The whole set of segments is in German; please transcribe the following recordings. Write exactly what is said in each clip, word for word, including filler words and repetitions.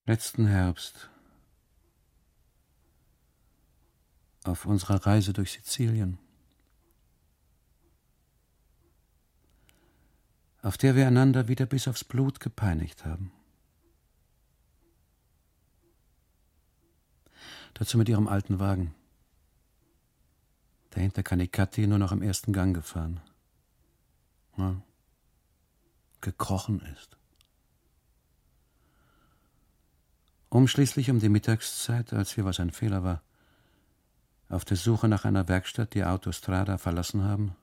Letzten Herbst, auf unserer Reise durch Sizilien, auf der wir einander wieder bis aufs Blut gepeinigt haben. Dazu mit ihrem alten Wagen, der hinter Canicattì nur noch im ersten Gang gefahren, ja, gekrochen ist. Um schließlich um die Mittagszeit, als wir, was ein Fehler war, auf der Suche nach einer Werkstatt die Autostrada verlassen haben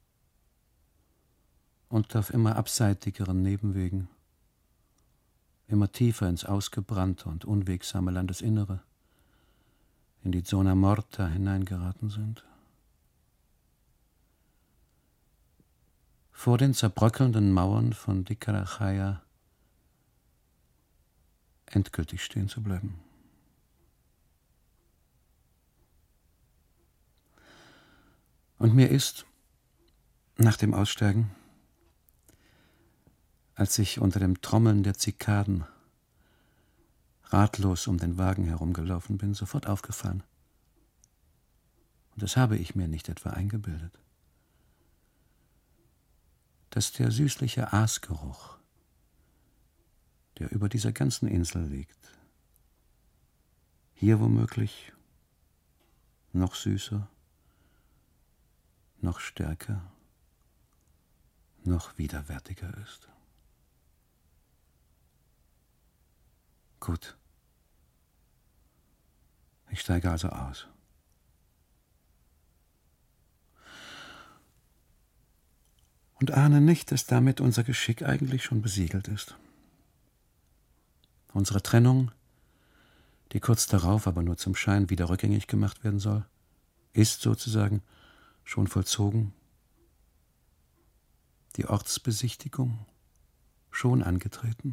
und auf immer abseitigeren Nebenwegen, immer tiefer ins ausgebrannte und unwegsame Landesinnere, in die Zona Morta hineingeraten sind. Vor den zerbröckelnden Mauern von Di Caracalla endgültig stehen zu bleiben. Und mir ist, nach dem Aussteigen, als ich unter dem Trommeln der Zikaden ratlos um den Wagen herumgelaufen bin, sofort aufgefallen. Und das habe ich mir nicht etwa eingebildet, dass der süßliche Aasgeruch, der über dieser ganzen Insel liegt, hier womöglich noch süßer, noch stärker, noch widerwärtiger ist. Gut. Ich steige also aus. Und ahne nicht, dass damit unser Geschick eigentlich schon besiegelt ist. Unsere Trennung, die kurz darauf aber nur zum Schein wieder rückgängig gemacht werden soll, ist sozusagen schon vollzogen. Die Ortsbesichtigung schon angetreten.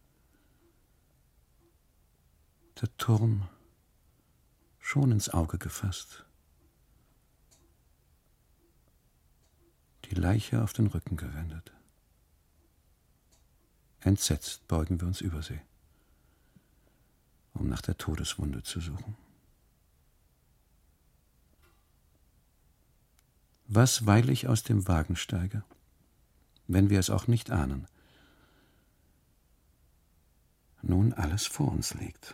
Der Turm schon ins Auge gefasst. Die Leiche auf den Rücken gewendet. Entsetzt beugen wir uns über sie, um nach der Todeswunde zu suchen. Was, weil ich aus dem Wagen steige, wenn wir es auch nicht ahnen, nun alles vor uns liegt.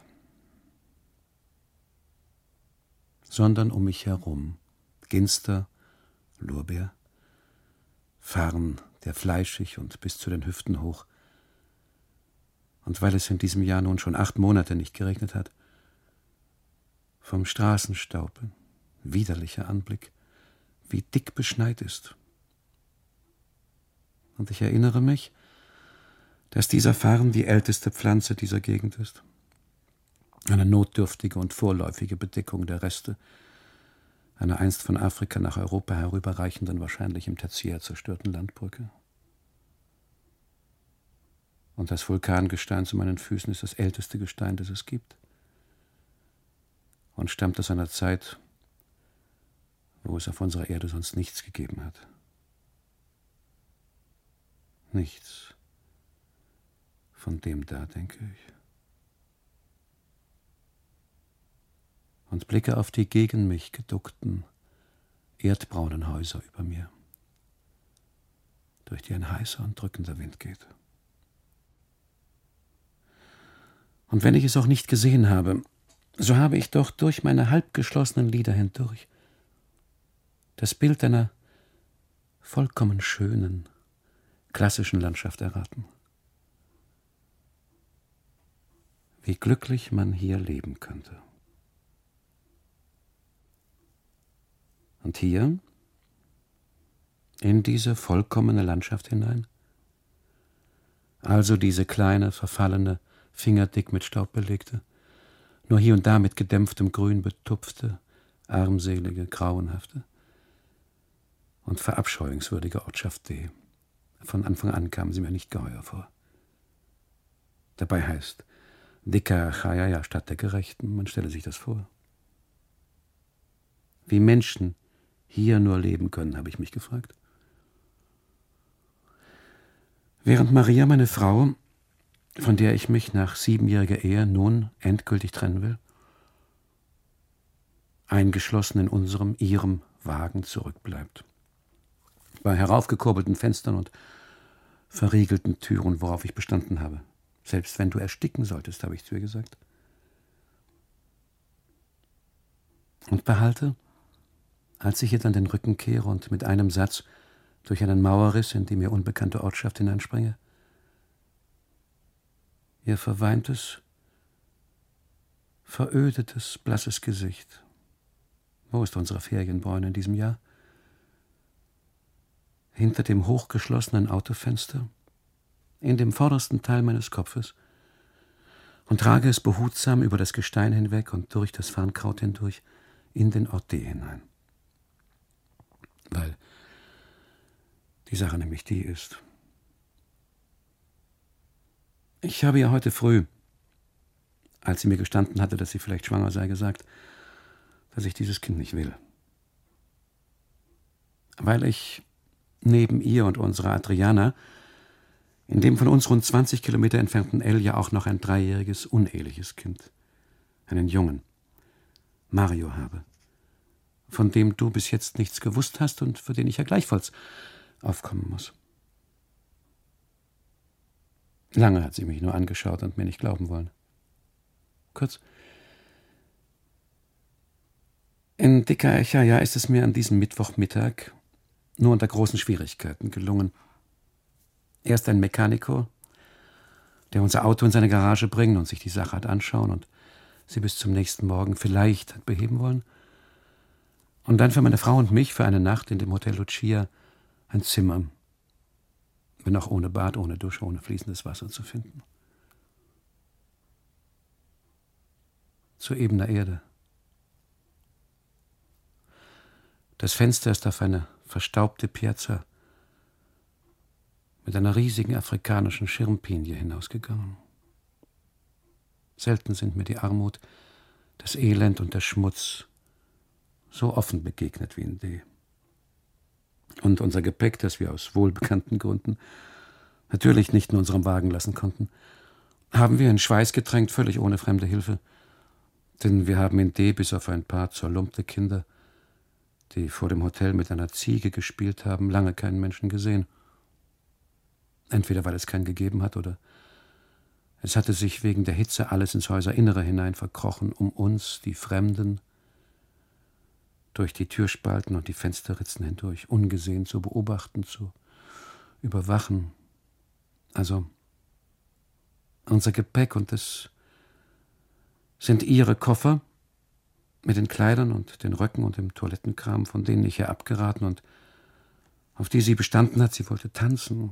Sondern um mich herum Ginster, Lorbeer, Farn, der fleischig und bis zu den Hüften hoch. Und weil es in diesem Jahr nun schon acht Monate nicht geregnet hat, vom Straßenstaub, widerlicher Anblick, wie dick beschneit ist. Und ich erinnere mich, dass dieser Farn die älteste Pflanze dieser Gegend ist. Eine notdürftige und vorläufige Bedeckung der Reste einer einst von Afrika nach Europa herüberreichenden, wahrscheinlich im Tertiär zerstörten Landbrücke. Und das Vulkangestein zu meinen Füßen ist das älteste Gestein, das es gibt. Und stammt aus einer Zeit, wo es auf unserer Erde sonst nichts gegeben hat. Nichts von dem da, denke ich. Und blicke auf die gegen mich geduckten, erdbraunen Häuser über mir, durch die ein heißer und drückender Wind geht. Und wenn ich es auch nicht gesehen habe, so habe ich doch durch meine halbgeschlossenen Lider hindurch das Bild einer vollkommen schönen, klassischen Landschaft erraten. Wie glücklich man hier leben könnte. Und hier, in diese vollkommene Landschaft hinein, also diese kleine, verfallene, fingerdick mit Staub belegte, nur hier und da mit gedämpftem Grün betupfte, armselige, grauenhafte und verabscheuungswürdige Ortschaft D. Von Anfang an kam sie mir nicht geheuer vor. Dabei heißt Di Caracalla ja Stadt der Gerechten, man stelle sich das vor. Wie Menschen hier nur leben können, habe ich mich gefragt. Während Maria, meine Frau, von der ich mich nach siebenjähriger Ehe nun endgültig trennen will, eingeschlossen in unserem, ihrem Wagen zurückbleibt. Bei heraufgekurbelten Fenstern und verriegelten Türen, worauf ich bestanden habe. Selbst wenn du ersticken solltest, habe ich zu ihr gesagt. Und behalte, als ich ihr dann den Rücken kehre und mit einem Satz durch einen Mauerriss in die mir unbekannte Ortschaft hineinspringe, ihr verweintes, verödetes, blasses Gesicht. Wo ist unsere Ferienbräune in diesem Jahr? Hinter dem hochgeschlossenen Autofenster, in dem vordersten Teil meines Kopfes, und trage es behutsam über das Gestein hinweg und durch das Farnkraut hindurch in den Ort D hinein. Weil die Sache nämlich die ist. Ich habe ihr heute früh, als sie mir gestanden hatte, dass sie vielleicht schwanger sei, gesagt, dass ich dieses Kind nicht will. Weil ich neben ihr und unserer Adriana in dem von uns rund zwanzig Kilometer entfernten L ja auch noch ein dreijähriges, uneheliches Kind, einen Jungen, Mario habe, von dem du bis jetzt nichts gewusst hast und für den ich ja gleichfalls aufkommen muss. Lange hat sie mich nur angeschaut und mir nicht glauben wollen. Kurz, in Dicker Echaja ist es mir an diesem Mittwochmittag nur unter großen Schwierigkeiten gelungen, erst ein Mechaniker, der unser Auto in seine Garage bringen und sich die Sache hat anschauen und sie bis zum nächsten Morgen vielleicht hat beheben wollen, und dann für meine Frau und mich für eine Nacht in dem Hotel Lucia ein Zimmer, wenn auch ohne Bad, ohne Dusche, ohne fließendes Wasser zu finden. Zu ebener Erde. Das Fenster ist auf eine verstaubte Piazza mit einer riesigen afrikanischen Schirmpinie hinausgegangen. Selten sind mir die Armut, das Elend und der Schmutz so offen begegnet wie in D. Und unser Gepäck, das wir aus wohlbekannten Gründen natürlich nicht in unserem Wagen lassen konnten, haben wir in Schweiß getränkt, völlig ohne fremde Hilfe. Denn wir haben in D bis auf ein paar zerlumpte Kinder, die vor dem Hotel mit einer Ziege gespielt haben, lange keinen Menschen gesehen. Entweder weil es keinen gegeben hat oder es hatte sich wegen der Hitze alles ins Häuserinnere hinein verkrochen, um uns, die Fremden, durch die Türspalten und die Fensterritzen hindurch ungesehen zu beobachten, zu überwachen. Also unser Gepäck, und es sind ihre Koffer mit den Kleidern und den Röcken und dem Toilettenkram, von denen ich ihr abgeraten und auf die sie bestanden hat, sie wollte tanzen.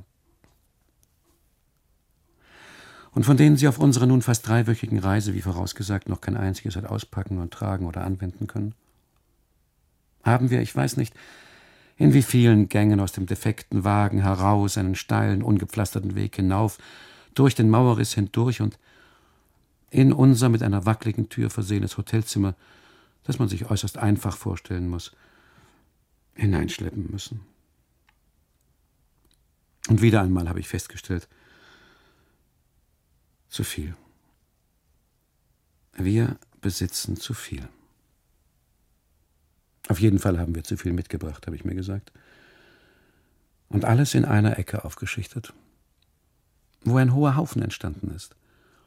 Und von denen sie auf unserer nun fast dreiwöchigen Reise, wie vorausgesagt, noch kein einziges hat auspacken und tragen oder anwenden können. Haben wir, ich weiß nicht, in wie vielen Gängen aus dem defekten Wagen heraus, einen steilen, ungepflasterten Weg hinauf, durch den Mauerriss hindurch und in unser mit einer wackeligen Tür versehenes Hotelzimmer, das man sich äußerst einfach vorstellen muss, hineinschleppen müssen. Und wieder einmal habe ich festgestellt, zu viel. Wir besitzen zu viel. Auf jeden Fall haben wir zu viel mitgebracht, habe ich mir gesagt. Und alles in einer Ecke aufgeschichtet, wo ein hoher Haufen entstanden ist.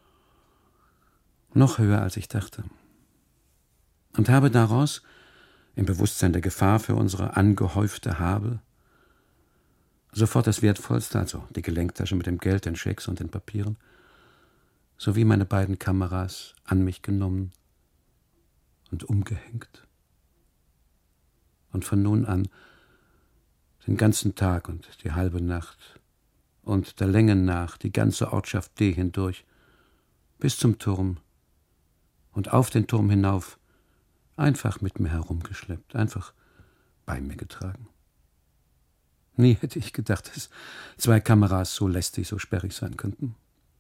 Noch höher, als ich dachte. Und habe daraus, im Bewusstsein der Gefahr für unsere angehäufte Habe, sofort das Wertvollste, also die Gelenktasche mit dem Geld, den Schecks und den Papieren, sowie meine beiden Kameras an mich genommen und umgehängt. Und von nun an den ganzen Tag und die halbe Nacht und der Länge nach die ganze Ortschaft D hindurch bis zum Turm und auf den Turm hinauf einfach mit mir herumgeschleppt, einfach bei mir getragen. Nie hätte ich gedacht, dass zwei Kameras so lästig, so sperrig sein könnten.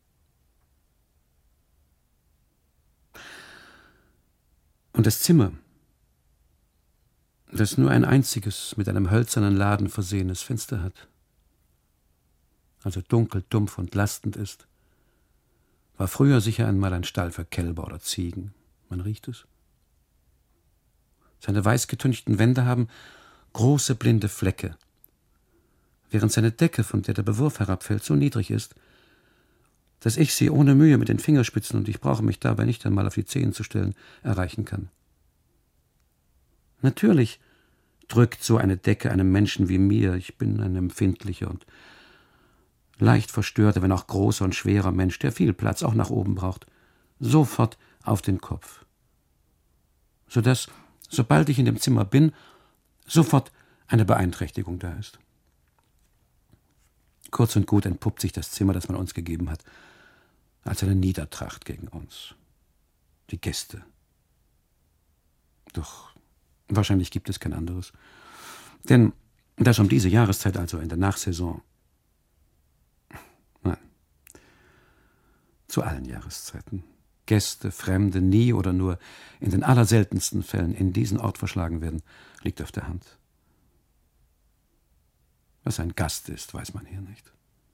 Und das Zimmer, das nur ein einziges mit einem hölzernen Laden versehenes Fenster hat, also dunkel, dumpf und lastend ist, War früher sicher einmal ein Stall für Kälber oder Ziegen. Man riecht es. Seine weißgetünchten Wände haben große blinde Flecke, während seine Decke, von der der Bewurf herabfällt, so niedrig ist, dass ich sie ohne Mühe mit den Fingerspitzen, und ich brauche mich dabei nicht einmal auf die Zehen zu stellen, erreichen kann. Natürlich drückt so eine Decke einem Menschen wie mir, ich bin ein empfindlicher und leicht verstörter, wenn auch großer und schwerer Mensch, der viel Platz auch nach oben braucht, sofort auf den Kopf, sodass, sobald ich in dem Zimmer bin, sofort eine Beeinträchtigung da ist. Kurz und gut entpuppt sich das Zimmer, das man uns gegeben hat, als eine Niedertracht gegen uns, die Gäste. Doch wahrscheinlich gibt es kein anderes. Denn das um diese Jahreszeit, also in der Nachsaison, nein, zu allen Jahreszeiten, Gäste, Fremde nie oder nur in den allerseltensten Fällen in diesen Ort verschlagen werden, liegt auf der Hand. Was ein Gast ist, weiß man hier nicht.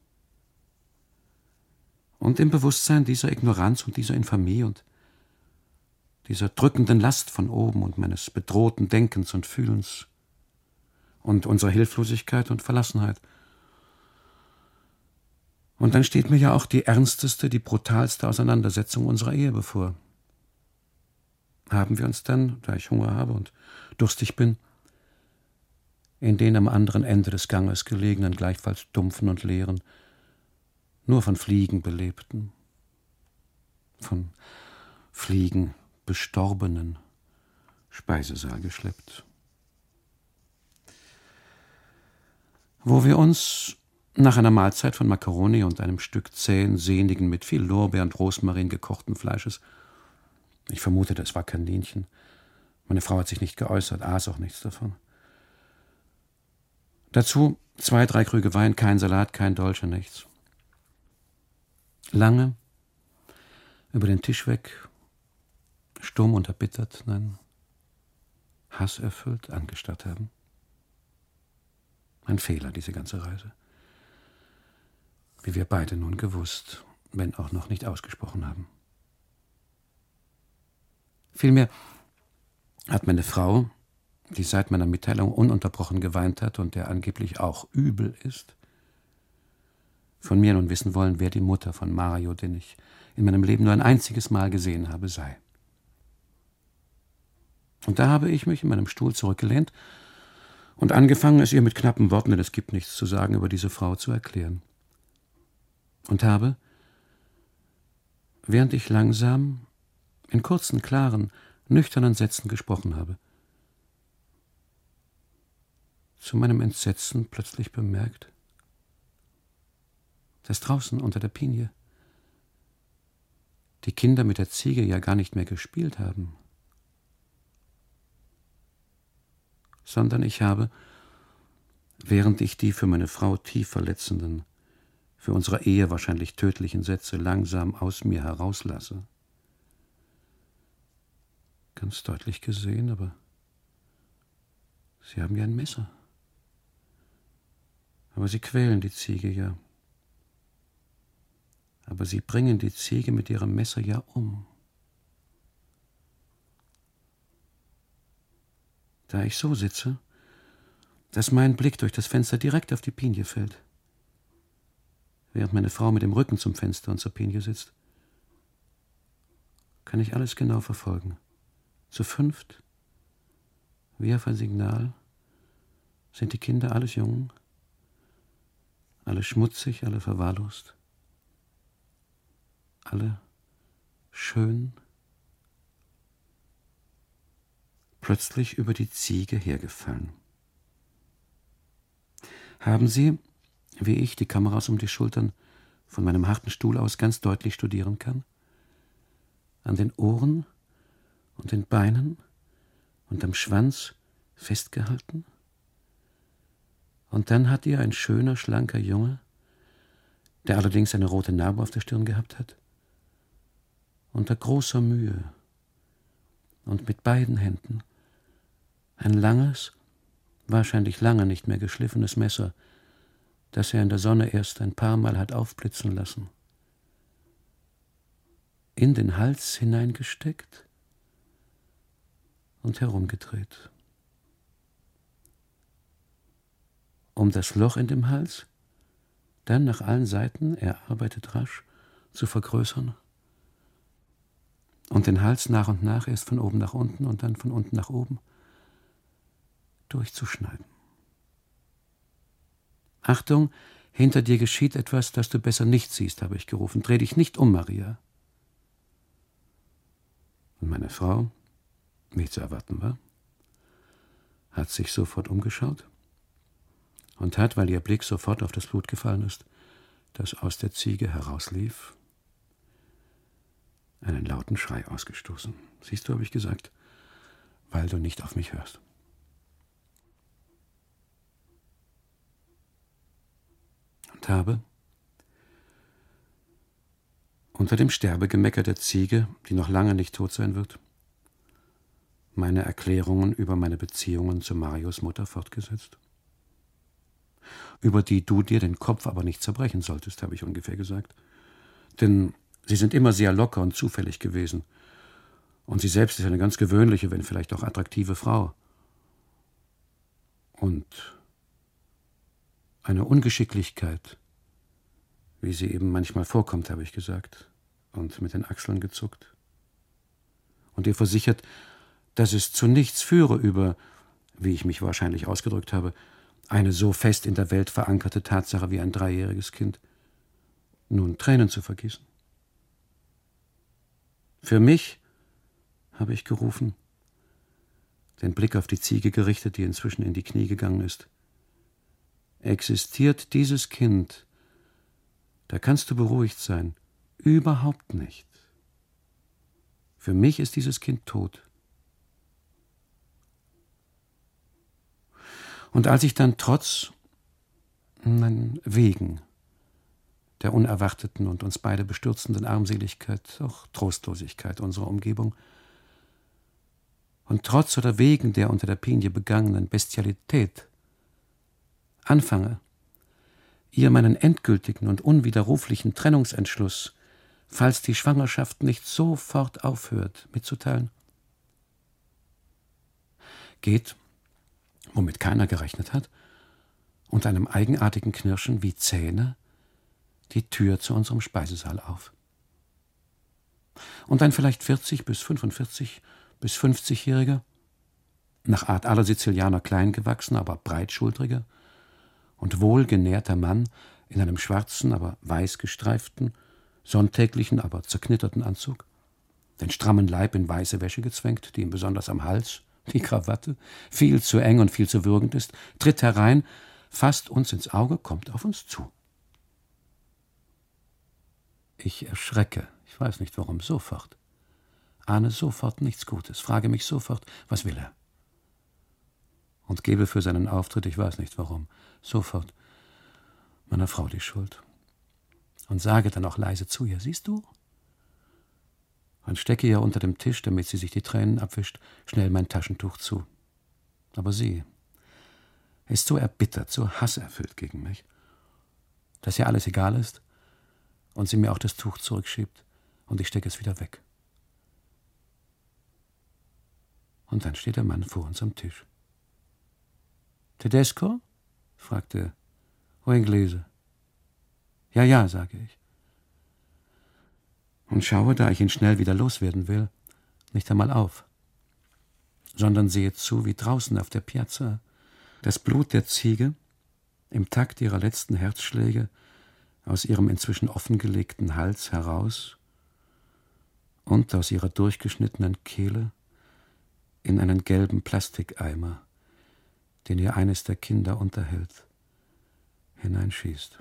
Und im Bewusstsein dieser Ignoranz und dieser Infamie und dieser drückenden Last von oben und meines bedrohten Denkens und Fühlens und unserer Hilflosigkeit und Verlassenheit. Und dann steht mir ja auch die ernsteste, die brutalste Auseinandersetzung unserer Ehe bevor. Haben wir uns dann, da ich Hunger habe und durstig bin, in den am anderen Ende des Ganges gelegenen, gleichfalls dumpfen und leeren, nur von Fliegen belebten, von Fliegen bestorbenen Speisesaal geschleppt, wo wir uns nach einer Mahlzeit von Makkaroni und einem Stück zähen, sehnigen, mit viel Lorbeer und Rosmarin gekochten Fleisches, ich vermutete, es war Kaninchen, meine Frau hat sich nicht geäußert, aß auch nichts davon, dazu zwei, drei Krüge Wein, kein Salat, kein Dolce, nichts. Lange über den Tisch weg, stumm und erbittert, nein, hasserfüllt angestarrt haben. Ein Fehler, diese ganze Reise. Wie wir beide nun gewusst, wenn auch noch nicht ausgesprochen haben. Vielmehr hat meine Frau, die seit meiner Mitteilung ununterbrochen geweint hat und der angeblich auch übel ist, von mir nun wissen wollen, wer die Mutter von Mario, den ich in meinem Leben nur ein einziges Mal gesehen habe, sei. Und da habe ich mich in meinem Stuhl zurückgelehnt und angefangen, es ihr mit knappen Worten, denn es gibt nichts zu sagen, über diese Frau zu erklären. Und habe, während ich langsam, in kurzen, klaren, nüchternen Sätzen gesprochen habe, zu meinem Entsetzen plötzlich bemerkt, dass draußen unter der Pinie die Kinder mit der Ziege ja gar nicht mehr gespielt haben, sondern ich habe, während ich die für meine Frau tief verletzenden, für unsere Ehe wahrscheinlich tödlichen Sätze langsam aus mir herauslasse, ganz deutlich gesehen, aber sie haben ja ein Messer. Aber sie quälen die Ziege ja. Aber sie bringen die Ziege mit ihrem Messer ja um. Da ich so sitze, dass mein Blick durch das Fenster direkt auf die Pinie fällt, während meine Frau mit dem Rücken zum Fenster und zur Pinie sitzt, kann ich alles genau verfolgen. Zu fünft, wie auf ein Signal, sind die Kinder alles jung, alle schmutzig, alle verwahrlost, alle schön, plötzlich über die Ziege hergefallen. Haben sie, wie ich, die Kameras um die Schultern von meinem harten Stuhl aus ganz deutlich studieren kann, an den Ohren und den Beinen und am Schwanz festgehalten? Und dann hat ihr ein schöner, schlanker Junge, der allerdings eine rote Narbe auf der Stirn gehabt hat, unter großer Mühe und mit beiden Händen ein langes, wahrscheinlich lange nicht mehr geschliffenes Messer, das er in der Sonne erst ein paar Mal hat aufblitzen lassen, in den Hals hineingesteckt und herumgedreht. Um das Loch in dem Hals dann nach allen Seiten, er arbeitet rasch, zu vergrößern und den Hals nach und nach erst von oben nach unten und dann von unten nach oben durchzuschneiden. Achtung, hinter dir geschieht etwas, das du besser nicht siehst, habe ich gerufen. Dreh dich nicht um, Maria. Und meine Frau, wie zu erwarten war, hat sich sofort umgeschaut und hat, weil ihr Blick sofort auf das Blut gefallen ist, das aus der Ziege herauslief, einen lauten Schrei ausgestoßen. Siehst du, habe ich gesagt, weil du nicht auf mich hörst. Und habe unter dem Sterbegemecker der Ziege, die noch lange nicht tot sein wird, meine Erklärungen über meine Beziehungen zu Marius Mutter fortgesetzt. Über die du dir den Kopf aber nicht zerbrechen solltest, habe ich ungefähr gesagt. Denn sie sind immer sehr locker und zufällig gewesen. Und sie selbst ist eine ganz gewöhnliche, wenn vielleicht auch attraktive Frau. Und eine Ungeschicklichkeit, wie sie eben manchmal vorkommt, habe ich gesagt, und mit den Achseln gezuckt. Und ihr versichert, dass es zu nichts führe über, wie ich mich wahrscheinlich ausgedrückt habe, eine so fest in der Welt verankerte Tatsache wie ein dreijähriges Kind, nun Tränen zu vergießen. Für mich, habe ich gerufen, den Blick auf die Ziege gerichtet, die inzwischen in die Knie gegangen ist. Existiert dieses Kind, da kannst du beruhigt sein, überhaupt nicht. Für mich ist dieses Kind tot. Und als ich dann trotz, nein, wegen der unerwarteten und uns beide bestürzenden Armseligkeit, auch Trostlosigkeit unserer Umgebung, und trotz oder wegen der unter der Pinie begangenen Bestialität anfange, ihr meinen endgültigen und unwiderruflichen Trennungsentschluss, falls die Schwangerschaft nicht sofort aufhört, mitzuteilen, geht, womit keiner gerechnet hat, unter einem eigenartigen Knirschen wie Zähne die Tür zu unserem Speisesaal auf. Und ein vielleicht vierzig bis fünfundvierzig bis fünfzigjähriger, nach Art aller Sizilianer klein gewachsener, aber breitschultriger und wohlgenährter Mann in einem schwarzen, aber weiß gestreiften, sonntäglichen, aber zerknitterten Anzug, den strammen Leib in weiße Wäsche gezwängt, die ihm besonders am Hals, die Krawatte, viel zu eng und viel zu würgend ist, tritt herein, fasst uns ins Auge, kommt auf uns zu. Ich erschrecke, ich weiß nicht warum, sofort, ahne sofort nichts Gutes, frage mich sofort, was will er? Und gebe für seinen Auftritt, ich weiß nicht warum, sofort meiner Frau die Schuld. Und sage dann auch leise zu ihr, siehst du? Und stecke ihr unter dem Tisch, damit sie sich die Tränen abwischt, schnell mein Taschentuch zu. Aber sie ist so erbittert, so hasserfüllt gegen mich, dass ihr alles egal ist und sie mir auch das Tuch zurückschiebt und ich stecke es wieder weg. Und dann steht der Mann vor uns am Tisch. Tedesco? fragte er. O Inglese? Ja, ja, sage ich. Und schaue, da ich ihn schnell wieder loswerden will, nicht einmal auf, sondern sehe zu, wie draußen auf der Piazza das Blut der Ziege im Takt ihrer letzten Herzschläge aus ihrem inzwischen offengelegten Hals heraus und aus ihrer durchgeschnittenen Kehle in einen gelben Plastikeimer, den ihr eines der Kinder unterhält, hineinschießt.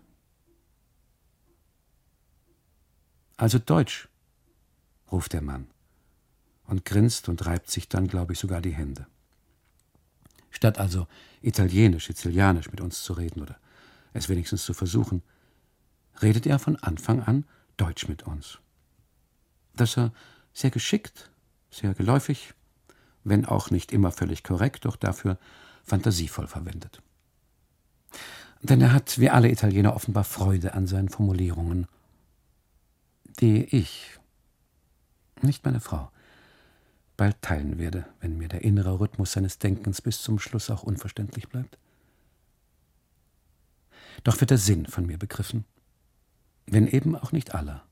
Also Deutsch, ruft der Mann und grinst und reibt sich dann, glaube ich, sogar die Hände. Statt also Italienisch, Sizilianisch mit uns zu reden oder es wenigstens zu versuchen, redet er von Anfang an Deutsch mit uns. Das er sehr geschickt, sehr geläufig, wenn auch nicht immer völlig korrekt, doch dafür fantasievoll verwendet. Denn er hat, wie alle Italiener, offenbar Freude an seinen Formulierungen, die ich nicht meine Frau, bald teilen werde, wenn mir der innere Rhythmus seines Denkens bis zum Schluss auch unverständlich bleibt. Doch wird der Sinn von mir begriffen, wenn eben auch nicht aller.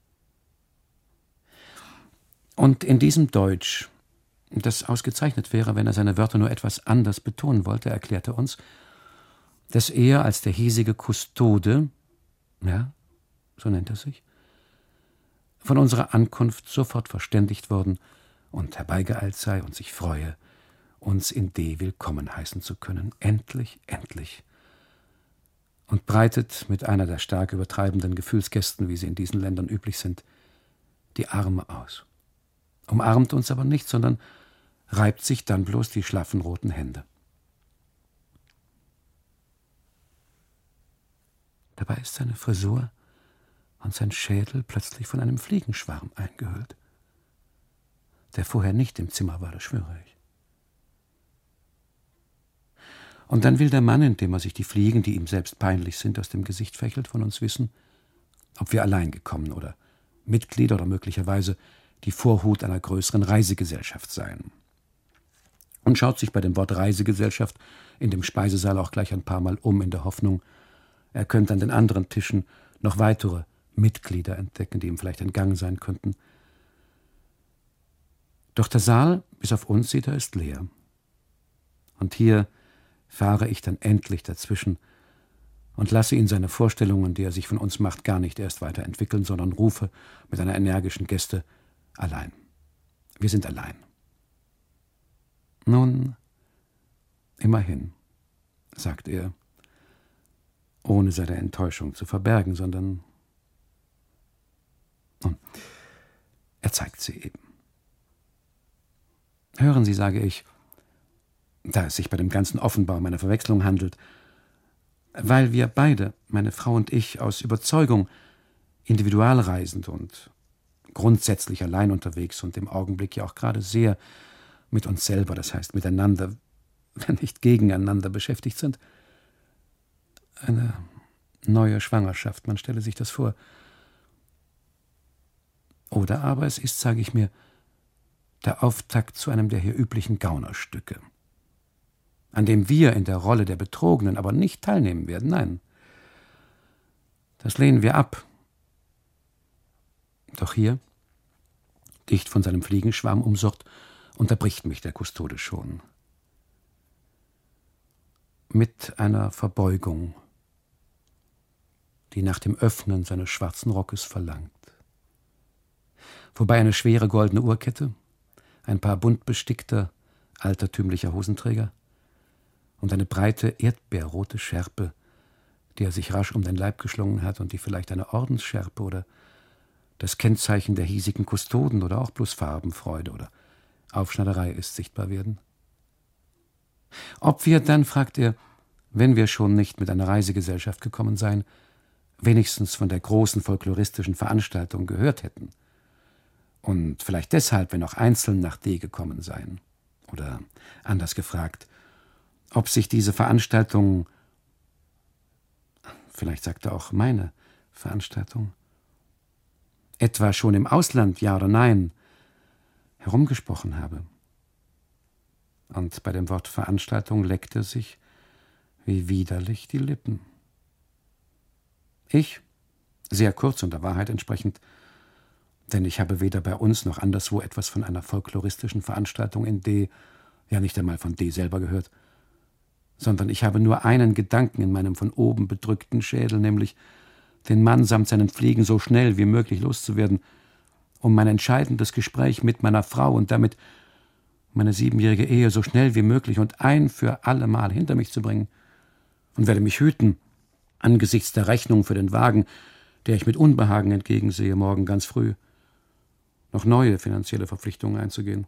Und in diesem Deutsch, das ausgezeichnet wäre, wenn er seine Wörter nur etwas anders betonen wollte, erklärte uns, dass er als der hiesige Kustode, ja, so nennt er sich, von unserer Ankunft sofort verständigt worden und herbeigeeilt sei und sich freue, uns in D willkommen heißen zu können. Endlich, endlich. Und breitet mit einer der stark übertreibenden Gefühlsgesten, wie sie in diesen Ländern üblich sind, die Arme aus. Umarmt uns aber nicht, sondern reibt sich dann bloß die schlaffen roten Hände. Dabei ist seine Frisur und sein Schädel plötzlich von einem Fliegenschwarm eingehüllt, der vorher nicht im Zimmer war, das schwöre ich. Und dann will der Mann, indem er sich die Fliegen, die ihm selbst peinlich sind, aus dem Gesicht fächelt, von uns wissen, ob wir allein gekommen oder Mitglieder oder möglicherweise die Vorhut einer größeren Reisegesellschaft seien. Und schaut sich bei dem Wort Reisegesellschaft in dem Speisesaal auch gleich ein paar Mal um, in der Hoffnung, er könnte an den anderen Tischen noch weitere Mitglieder entdecken, die ihm vielleicht entgangen sein könnten. Doch der Saal, bis auf uns sieht er, ist leer. Und hier fahre ich dann endlich dazwischen und lasse ihn seine Vorstellungen, die er sich von uns macht, gar nicht erst weiterentwickeln, sondern rufe mit einer energischen Geste: Allein. Wir sind allein. Nun, immerhin, sagt er, ohne seine Enttäuschung zu verbergen, sondern nun, er zeigt sie eben. Hören Sie, sage ich, da es sich bei dem Ganzen offenbar um eine Verwechslung handelt, weil wir beide, meine Frau und ich, aus Überzeugung individualreisend und grundsätzlich allein unterwegs und im Augenblick ja auch gerade sehr mit uns selber, das heißt miteinander, wenn nicht gegeneinander beschäftigt sind. Eine neue Schwangerschaft, man stelle sich das vor. Oder aber es ist, sage ich mir, der Auftakt zu einem der hier üblichen Gaunerstücke, an dem wir in der Rolle der Betrogenen aber nicht teilnehmen werden, nein. Das lehnen wir ab. Doch hier, dicht von seinem Fliegenschwarm umsorgt, unterbricht mich der Kustode schon. Mit einer Verbeugung, die nach dem Öffnen seines schwarzen Rockes verlangt. Wobei eine schwere goldene Uhrkette, ein paar bunt bestickter, altertümlicher Hosenträger und eine breite, erdbeerrote Schärpe, die er sich rasch um den Leib geschlungen hat und die vielleicht eine Ordensschärpe oder das Kennzeichen der hiesigen Kustoden oder auch bloß Farbenfreude oder Aufschneiderei ist, sichtbar werden. Ob wir dann, fragt er, wenn wir schon nicht mit einer Reisegesellschaft gekommen seien, wenigstens von der großen folkloristischen Veranstaltung gehört hätten und vielleicht deshalb, wenn auch einzeln nach D gekommen seien. Oder anders gefragt, ob sich diese Veranstaltung, vielleicht sagt er auch meine Veranstaltung, etwa schon im Ausland, ja oder nein, herumgesprochen habe. Und bei dem Wort Veranstaltung leckt er sich wie widerlich die Lippen. Ich, sehr kurz und der Wahrheit entsprechend, denn ich habe weder bei uns noch anderswo etwas von einer folkloristischen Veranstaltung in D, ja nicht einmal von D selber gehört, sondern ich habe nur einen Gedanken in meinem von oben bedrückten Schädel, nämlich den Mann samt seinen Fliegen so schnell wie möglich loszuwerden, um mein entscheidendes Gespräch mit meiner Frau und damit meine siebenjährige Ehe so schnell wie möglich und ein für allemal hinter mich zu bringen, und werde mich hüten, angesichts der Rechnung für den Wagen, der ich mit Unbehagen entgegensehe, morgen ganz früh, noch neue finanzielle Verpflichtungen einzugehen.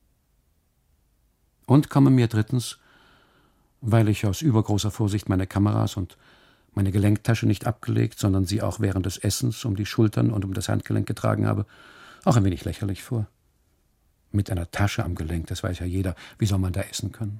Und komme mir drittens, weil ich aus übergroßer Vorsicht meine Kameras und meine Gelenktasche nicht abgelegt, sondern sie auch während des Essens um die Schultern und um das Handgelenk getragen habe, auch ein wenig lächerlich vor. Mit einer Tasche am Gelenk, das weiß ja jeder, wie soll man da essen können?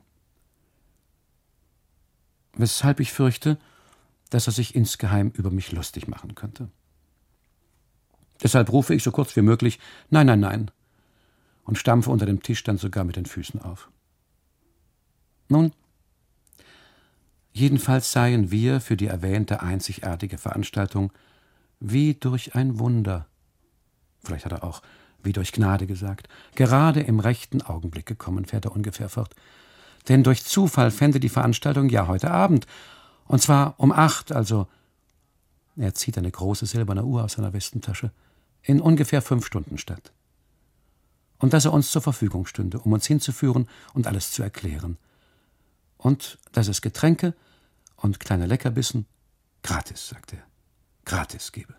Weshalb ich fürchte, dass er sich insgeheim über mich lustig machen könnte. Deshalb rufe ich so kurz wie möglich »Nein, nein, nein« und stampfe unter dem Tisch dann sogar mit den Füßen auf. Nun, jedenfalls seien wir für die erwähnte einzigartige Veranstaltung wie durch ein Wunder, vielleicht hat er auch wie durch Gnade gesagt, gerade im rechten Augenblick gekommen, fährt er ungefähr fort. Denn durch Zufall fände die Veranstaltung ja heute Abend, und zwar um acht, also, er zieht eine große silberne Uhr aus seiner Westentasche, in ungefähr fünf Stunden statt. Und dass er uns zur Verfügung stünde, um uns hinzuführen und alles zu erklären. Und dass es Getränke und kleine Leckerbissen gratis, sagt er, gratis gebe.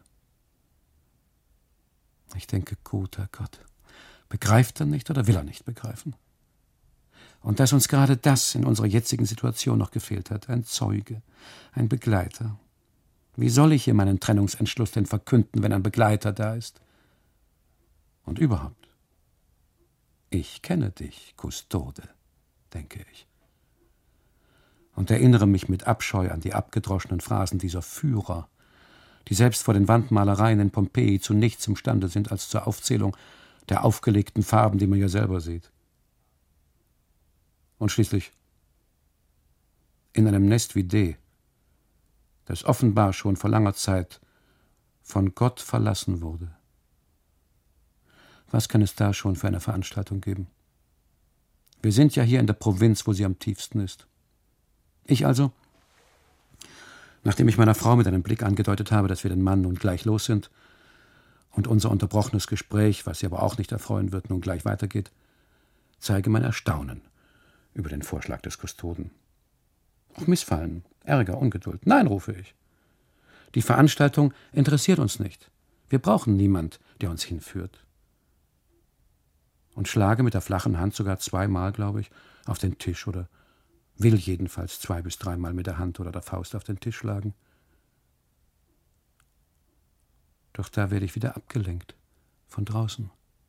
Ich denke, guter Gott, begreift er nicht oder will er nicht begreifen? Und dass uns gerade das in unserer jetzigen Situation noch gefehlt hat, ein Zeuge, ein Begleiter. Wie soll ich hier meinen Trennungsentschluss denn verkünden, wenn ein Begleiter da ist? Und überhaupt, ich kenne dich, Kustode, denke ich, und erinnere mich mit Abscheu an die abgedroschenen Phrasen dieser Führer, die selbst vor den Wandmalereien in Pompeji zu nichts imstande sind als zur Aufzählung der aufgelegten Farben, die man ja selber sieht. Und schließlich, in einem Nest wie D, das offenbar schon vor langer Zeit von Gott verlassen wurde, was kann es da schon für eine Veranstaltung geben? Wir sind ja hier in der Provinz, wo sie am tiefsten ist. Ich also, nachdem ich meiner Frau mit einem Blick angedeutet habe, dass wir den Mann nun gleich los sind und unser unterbrochenes Gespräch, was sie aber auch nicht erfreuen wird, nun gleich weitergeht, zeige mein Erstaunen über den Vorschlag des Kustoden. Auch Missfallen, Ärger, Ungeduld. Nein, rufe ich. Die Veranstaltung interessiert uns nicht. Wir brauchen niemand, der uns hinführt. Und schlage mit der flachen Hand sogar zweimal, glaube ich, auf den Tisch oder will jedenfalls zwei bis dreimal mit der Hand oder der Faust auf den Tisch schlagen. Doch da werde ich wieder abgelenkt, von draußen.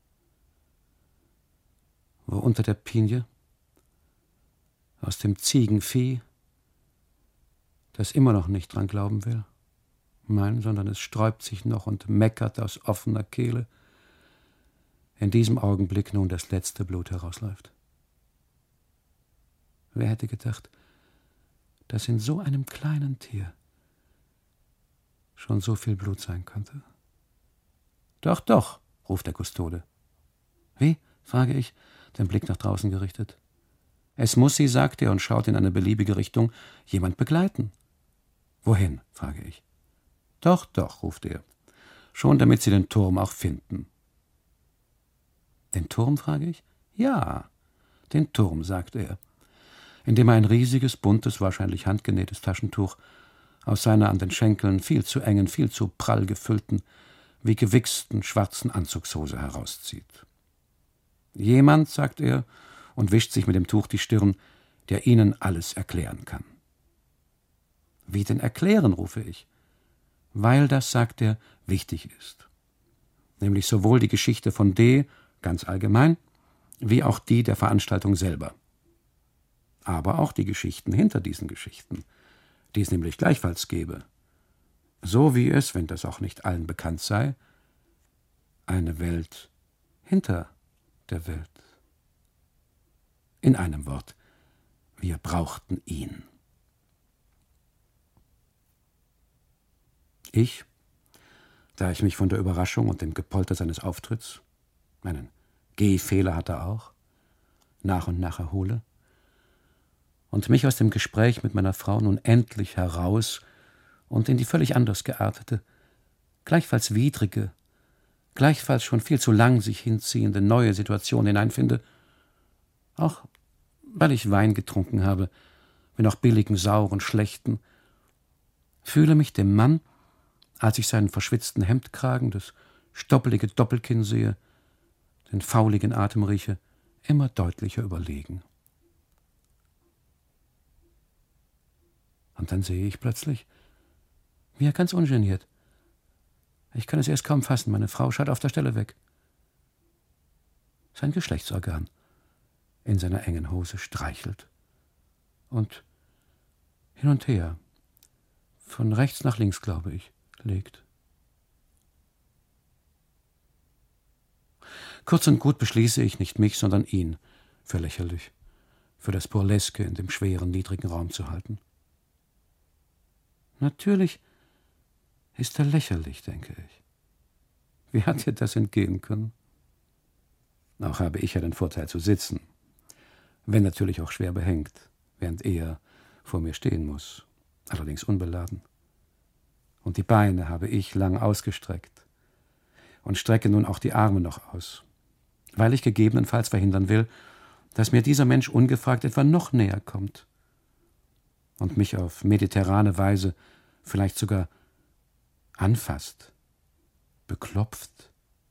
Wo unter der Pinie, aus dem Ziegenvieh, das immer noch nicht dran glauben will, nein, sondern es sträubt sich noch und meckert aus offener Kehle, in diesem Augenblick nun das letzte Blut herausläuft. Wer hätte gedacht, dass in so einem kleinen Tier schon so viel Blut sein könnte? Doch, doch, ruft der Kustode. Wie? Frage ich, den Blick nach draußen gerichtet. Es muss sie, sagt er und schaut in eine beliebige Richtung, jemand begleiten. Wohin? Frage ich. Doch, doch, ruft er, schon damit sie den Turm auch finden. Den Turm, frage ich? Ja, den Turm, sagt er, indem er ein riesiges, buntes, wahrscheinlich handgenähtes Taschentuch aus seiner an den Schenkeln viel zu engen, viel zu prall gefüllten, wie gewichsten schwarzen Anzugshose herauszieht. Jemand, sagt er und wischt sich mit dem Tuch die Stirn, der Ihnen alles erklären kann. Wie denn erklären, rufe ich, weil das, sagt er, wichtig ist. Nämlich sowohl die Geschichte von D., ganz allgemein, wie auch die der Veranstaltung selber. Aber auch die Geschichten hinter diesen Geschichten, die es nämlich gleichfalls gäbe. So wie es, wenn das auch nicht allen bekannt sei, eine Welt hinter der Welt. In einem Wort, wir brauchten ihn. Ich, da ich mich von der Überraschung und dem Gepolter seines Auftritts, meinen Gehfehler hat er auch, nach und nach erhole und mich aus dem Gespräch mit meiner Frau nun endlich heraus und in die völlig anders geartete, gleichfalls widrige, gleichfalls schon viel zu lang sich hinziehende neue Situation hineinfinde, auch weil ich Wein getrunken habe, wenn auch billigen, sauren, schlechten, fühle mich dem Mann, als ich seinen verschwitzten Hemdkragen, das stoppelige Doppelkinn sehe, den fauligen Atem rieche, immer deutlicher überlegen. Und dann sehe ich plötzlich, wie er ganz ungeniert, ich kann es erst kaum fassen, meine Frau schaut auf der Stelle weg, sein Geschlechtsorgan in seiner engen Hose streichelt und hin und her, von rechts nach links, glaube ich, legt. Kurz und gut beschließe ich, nicht mich, sondern ihn für lächerlich, für das Burleske in dem schweren, niedrigen Raum zu halten. Natürlich ist er lächerlich, denke ich. Wie hat dir das entgehen können? Auch habe ich ja den Vorteil zu sitzen, wenn natürlich auch schwer behängt, während er vor mir stehen muss, allerdings unbeladen. Und die Beine habe ich lang ausgestreckt und strecke nun auch die Arme noch aus, weil ich gegebenenfalls verhindern will, dass mir dieser Mensch ungefragt etwa noch näher kommt und mich auf mediterrane Weise vielleicht sogar anfasst, beklopft,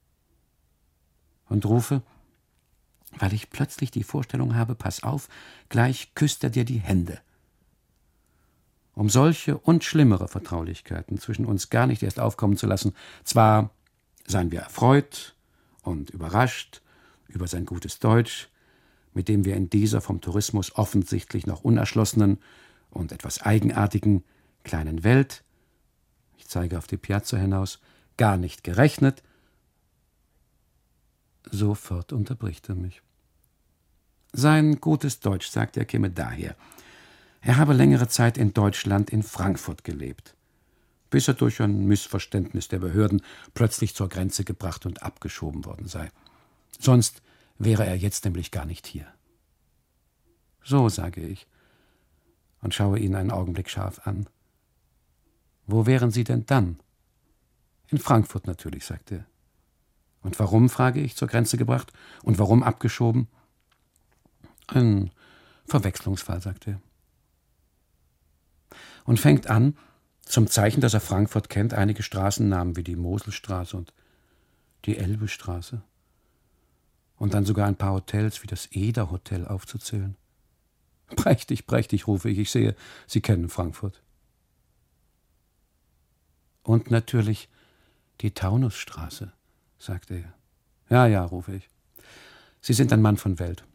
und rufe, weil ich plötzlich die Vorstellung habe, pass auf, gleich küsst er dir die Hände. Um solche und schlimmere Vertraulichkeiten zwischen uns gar nicht erst aufkommen zu lassen, zwar seien wir erfreut und überrascht über sein gutes Deutsch, mit dem wir in dieser vom Tourismus offensichtlich noch unerschlossenen und etwas eigenartigen kleinen Welt, ich zeige auf die Piazza hinaus, gar nicht gerechnet. Sofort unterbricht er mich. Sein gutes Deutsch, sagt er, käme daher. Er habe längere Zeit in Deutschland, in Frankfurt gelebt, bis er durch ein Missverständnis der Behörden plötzlich zur Grenze gebracht und abgeschoben worden sei. Sonst wäre er jetzt nämlich gar nicht hier. So, sage ich und schaue ihn einen Augenblick scharf an. Wo wären Sie denn dann? In Frankfurt natürlich, sagt er. Und warum, frage ich, zur Grenze gebracht? Und warum abgeschoben? Ein Verwechslungsfall, sagt er. Und fängt an, zum Zeichen, dass er Frankfurt kennt, einige Straßennamen wie die Moselstraße und die Elbestraße und dann sogar ein paar Hotels wie das Eder-Hotel aufzuzählen. Prächtig, prächtig, rufe ich, ich sehe, Sie kennen Frankfurt. Und natürlich die Taunusstraße, sagt er. Ja, ja, rufe ich. Sie sind ein Mann von Welt.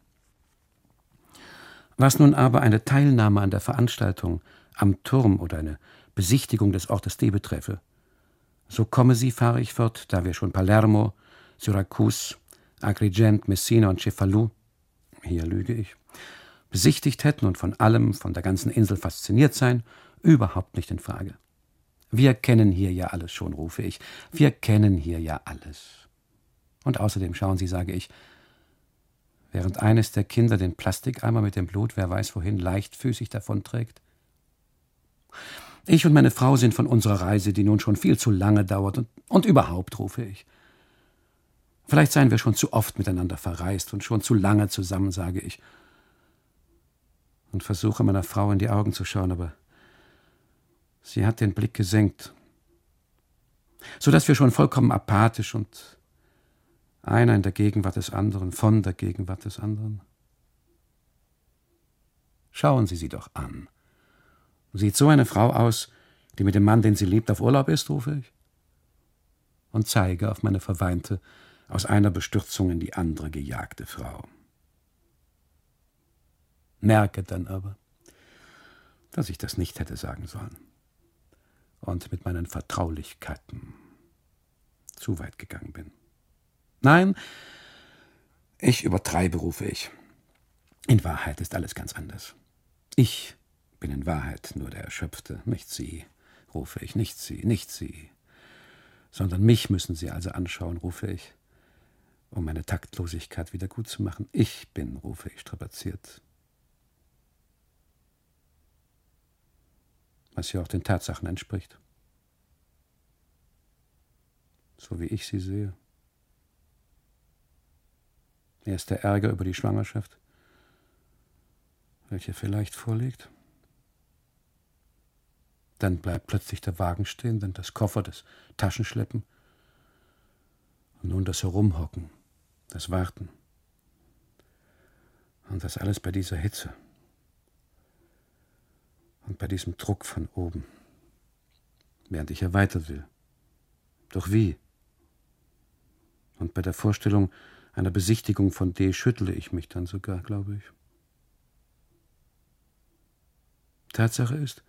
Was nun aber eine Teilnahme an der Veranstaltung am Turm oder eine Besichtigung des Ortes D betreffe, so komme sie, fahre ich fort, da wir schon Palermo, Syrakus, Agrigent, Messina und Cefalù, hier lüge ich, besichtigt hätten und von allem, von der ganzen Insel fasziniert seien, überhaupt nicht in Frage. Wir kennen hier ja alles schon, rufe ich. Wir kennen hier ja alles. Und außerdem, schauen Sie, sage ich, während eines der Kinder den Plastikeimer mit dem Blut, wer weiß wohin, leichtfüßig davonträgt. Ich und meine Frau sind von unserer Reise, die nun schon viel zu lange dauert, und, und überhaupt, rufe ich. Vielleicht seien wir schon zu oft miteinander verreist und schon zu lange zusammen, sage ich. Und versuche meiner Frau in die Augen zu schauen, aber sie hat den Blick gesenkt, so dass wir schon vollkommen apathisch und einer in der Gegenwart des anderen, von der Gegenwart des anderen. Schauen Sie sie doch an. Sieht so eine Frau aus, die mit dem Mann, den sie liebt, auf Urlaub ist, rufe ich? Und zeige auf meine verweinte, aus einer Bestürzung in die andere gejagte Frau. Merke dann aber, dass ich das nicht hätte sagen sollen und mit meinen Vertraulichkeiten zu weit gegangen bin. Nein, ich übertreibe, rufe ich. In Wahrheit ist alles ganz anders. Ich bin in Wahrheit nur der Erschöpfte, nicht Sie, rufe ich, nicht Sie, nicht Sie. Sondern mich müssen Sie also anschauen, rufe ich, um meine Taktlosigkeit wieder gut zu machen. Ich bin, rufe ich, strapaziert. Was ja auch den Tatsachen entspricht. So wie ich sie sehe. Erst der Ärger über die Schwangerschaft, welche vielleicht vorliegt. Dann bleibt plötzlich der Wagen stehen, dann das Koffer, das Taschenschleppen. Und nun das Herumhocken, das Warten. Und das alles bei dieser Hitze. Und bei diesem Druck von oben. Während ich ja weiter will. Doch wie? Und bei der Vorstellung einer Besichtigung von D schüttle ich mich dann sogar, glaube ich. Tatsache ist,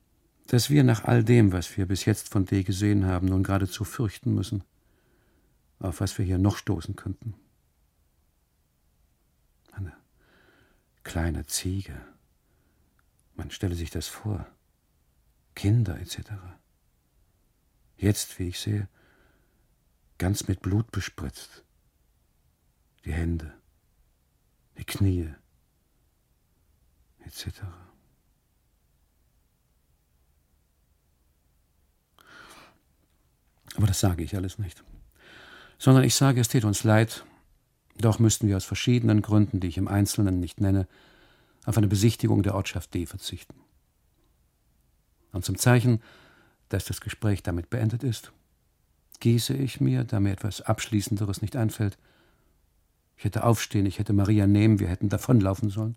dass wir nach all dem, was wir bis jetzt von D gesehen haben, nun geradezu fürchten müssen, auf was wir hier noch stoßen könnten. Eine kleine Ziege. Man stelle sich das vor. Kinder et cetera. Jetzt, wie ich sehe, ganz mit Blut bespritzt. Die Hände, die Knie et cetera. Aber das sage ich alles nicht. Sondern ich sage, es täte uns leid, doch müssten wir aus verschiedenen Gründen, die ich im Einzelnen nicht nenne, auf eine Besichtigung der Ortschaft D verzichten. Und zum Zeichen, dass das Gespräch damit beendet ist, gieße ich mir, da mir etwas Abschließenderes nicht einfällt, ich hätte aufstehen, ich hätte Maria nehmen, wir hätten davonlaufen sollen,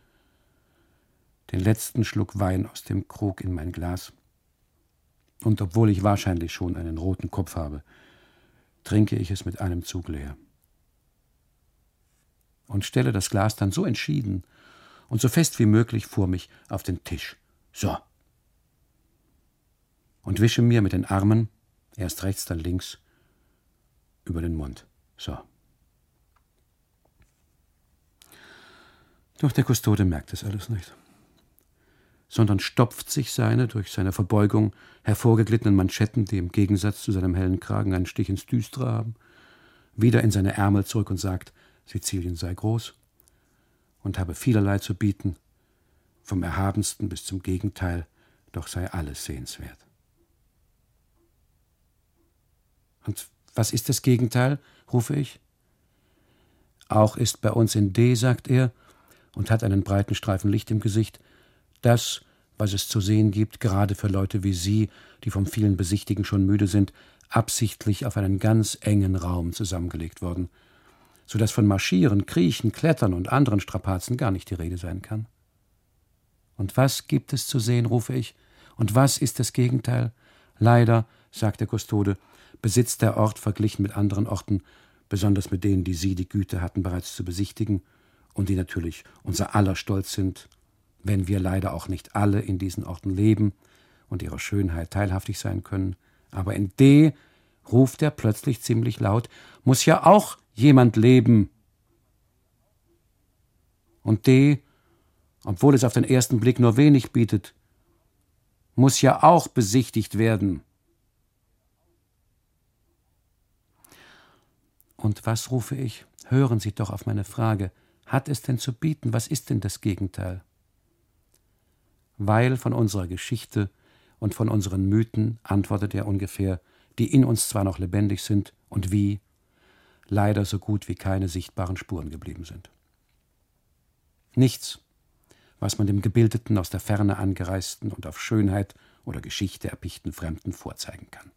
den letzten Schluck Wein aus dem Krug in mein Glas. Und obwohl ich wahrscheinlich schon einen roten Kopf habe, trinke ich es mit einem Zug leer. Und stelle das Glas dann so entschieden und so fest wie möglich vor mich auf den Tisch. So. Und wische mir mit den Armen, erst rechts, dann links, über den Mund. So. Doch der Kustode merkt es alles nicht, sondern stopft sich seine durch seine Verbeugung hervorgeglittenen Manschetten, die im Gegensatz zu seinem hellen Kragen einen Stich ins Düstere haben, wieder in seine Ärmel zurück und sagt, Sizilien sei groß und habe vielerlei zu bieten, vom Erhabensten bis zum Gegenteil, doch sei alles sehenswert. Und was ist das Gegenteil, rufe ich. Auch ist bei uns in D, sagt er, und hat einen breiten Streifen Licht im Gesicht, das, was es zu sehen gibt, gerade für Leute wie Sie, die vom vielen Besichtigen schon müde sind, absichtlich auf einen ganz engen Raum zusammengelegt worden, so dass von Marschieren, Kriechen, Klettern und anderen Strapazen gar nicht die Rede sein kann. Und was gibt es zu sehen, rufe ich, und was ist das Gegenteil? Leider, sagt der Kustode, besitzt der Ort verglichen mit anderen Orten, besonders mit denen, die Sie die Güte hatten, bereits zu besichtigen, und die natürlich unser aller Stolz sind, wenn wir leider auch nicht alle in diesen Orten leben und ihrer Schönheit teilhaftig sein können. Aber in D, ruft er plötzlich ziemlich laut, muss ja auch jemand leben. Und D, obwohl es auf den ersten Blick nur wenig bietet, muss ja auch besichtigt werden. Und was, rufe ich, hören Sie doch auf meine Frage, hat es denn zu bieten, was ist denn das Gegenteil? Weil von unserer Geschichte und von unseren Mythen, antwortet er ungefähr, die in uns zwar noch lebendig sind und wie, leider so gut wie keine sichtbaren Spuren geblieben sind. Nichts, was man dem gebildeten, aus der Ferne angereisten und auf Schönheit oder Geschichte erpichten Fremden vorzeigen kann.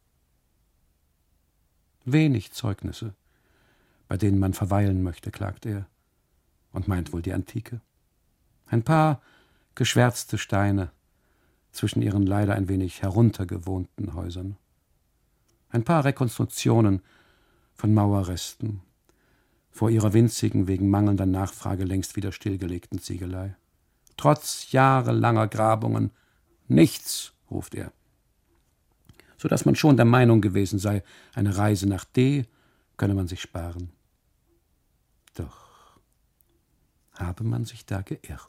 Wenig Zeugnisse, bei denen man verweilen möchte, klagt er, und meint wohl die Antike. Ein paar geschwärzte Steine zwischen ihren leider ein wenig heruntergewohnten Häusern. Ein paar Rekonstruktionen von Mauerresten vor ihrer winzigen, wegen mangelnder Nachfrage längst wieder stillgelegten Ziegelei. Trotz jahrelanger Grabungen nichts, ruft er, so dass man schon der Meinung gewesen sei, eine Reise nach D könne man sich sparen. Doch habe man sich da geirrt.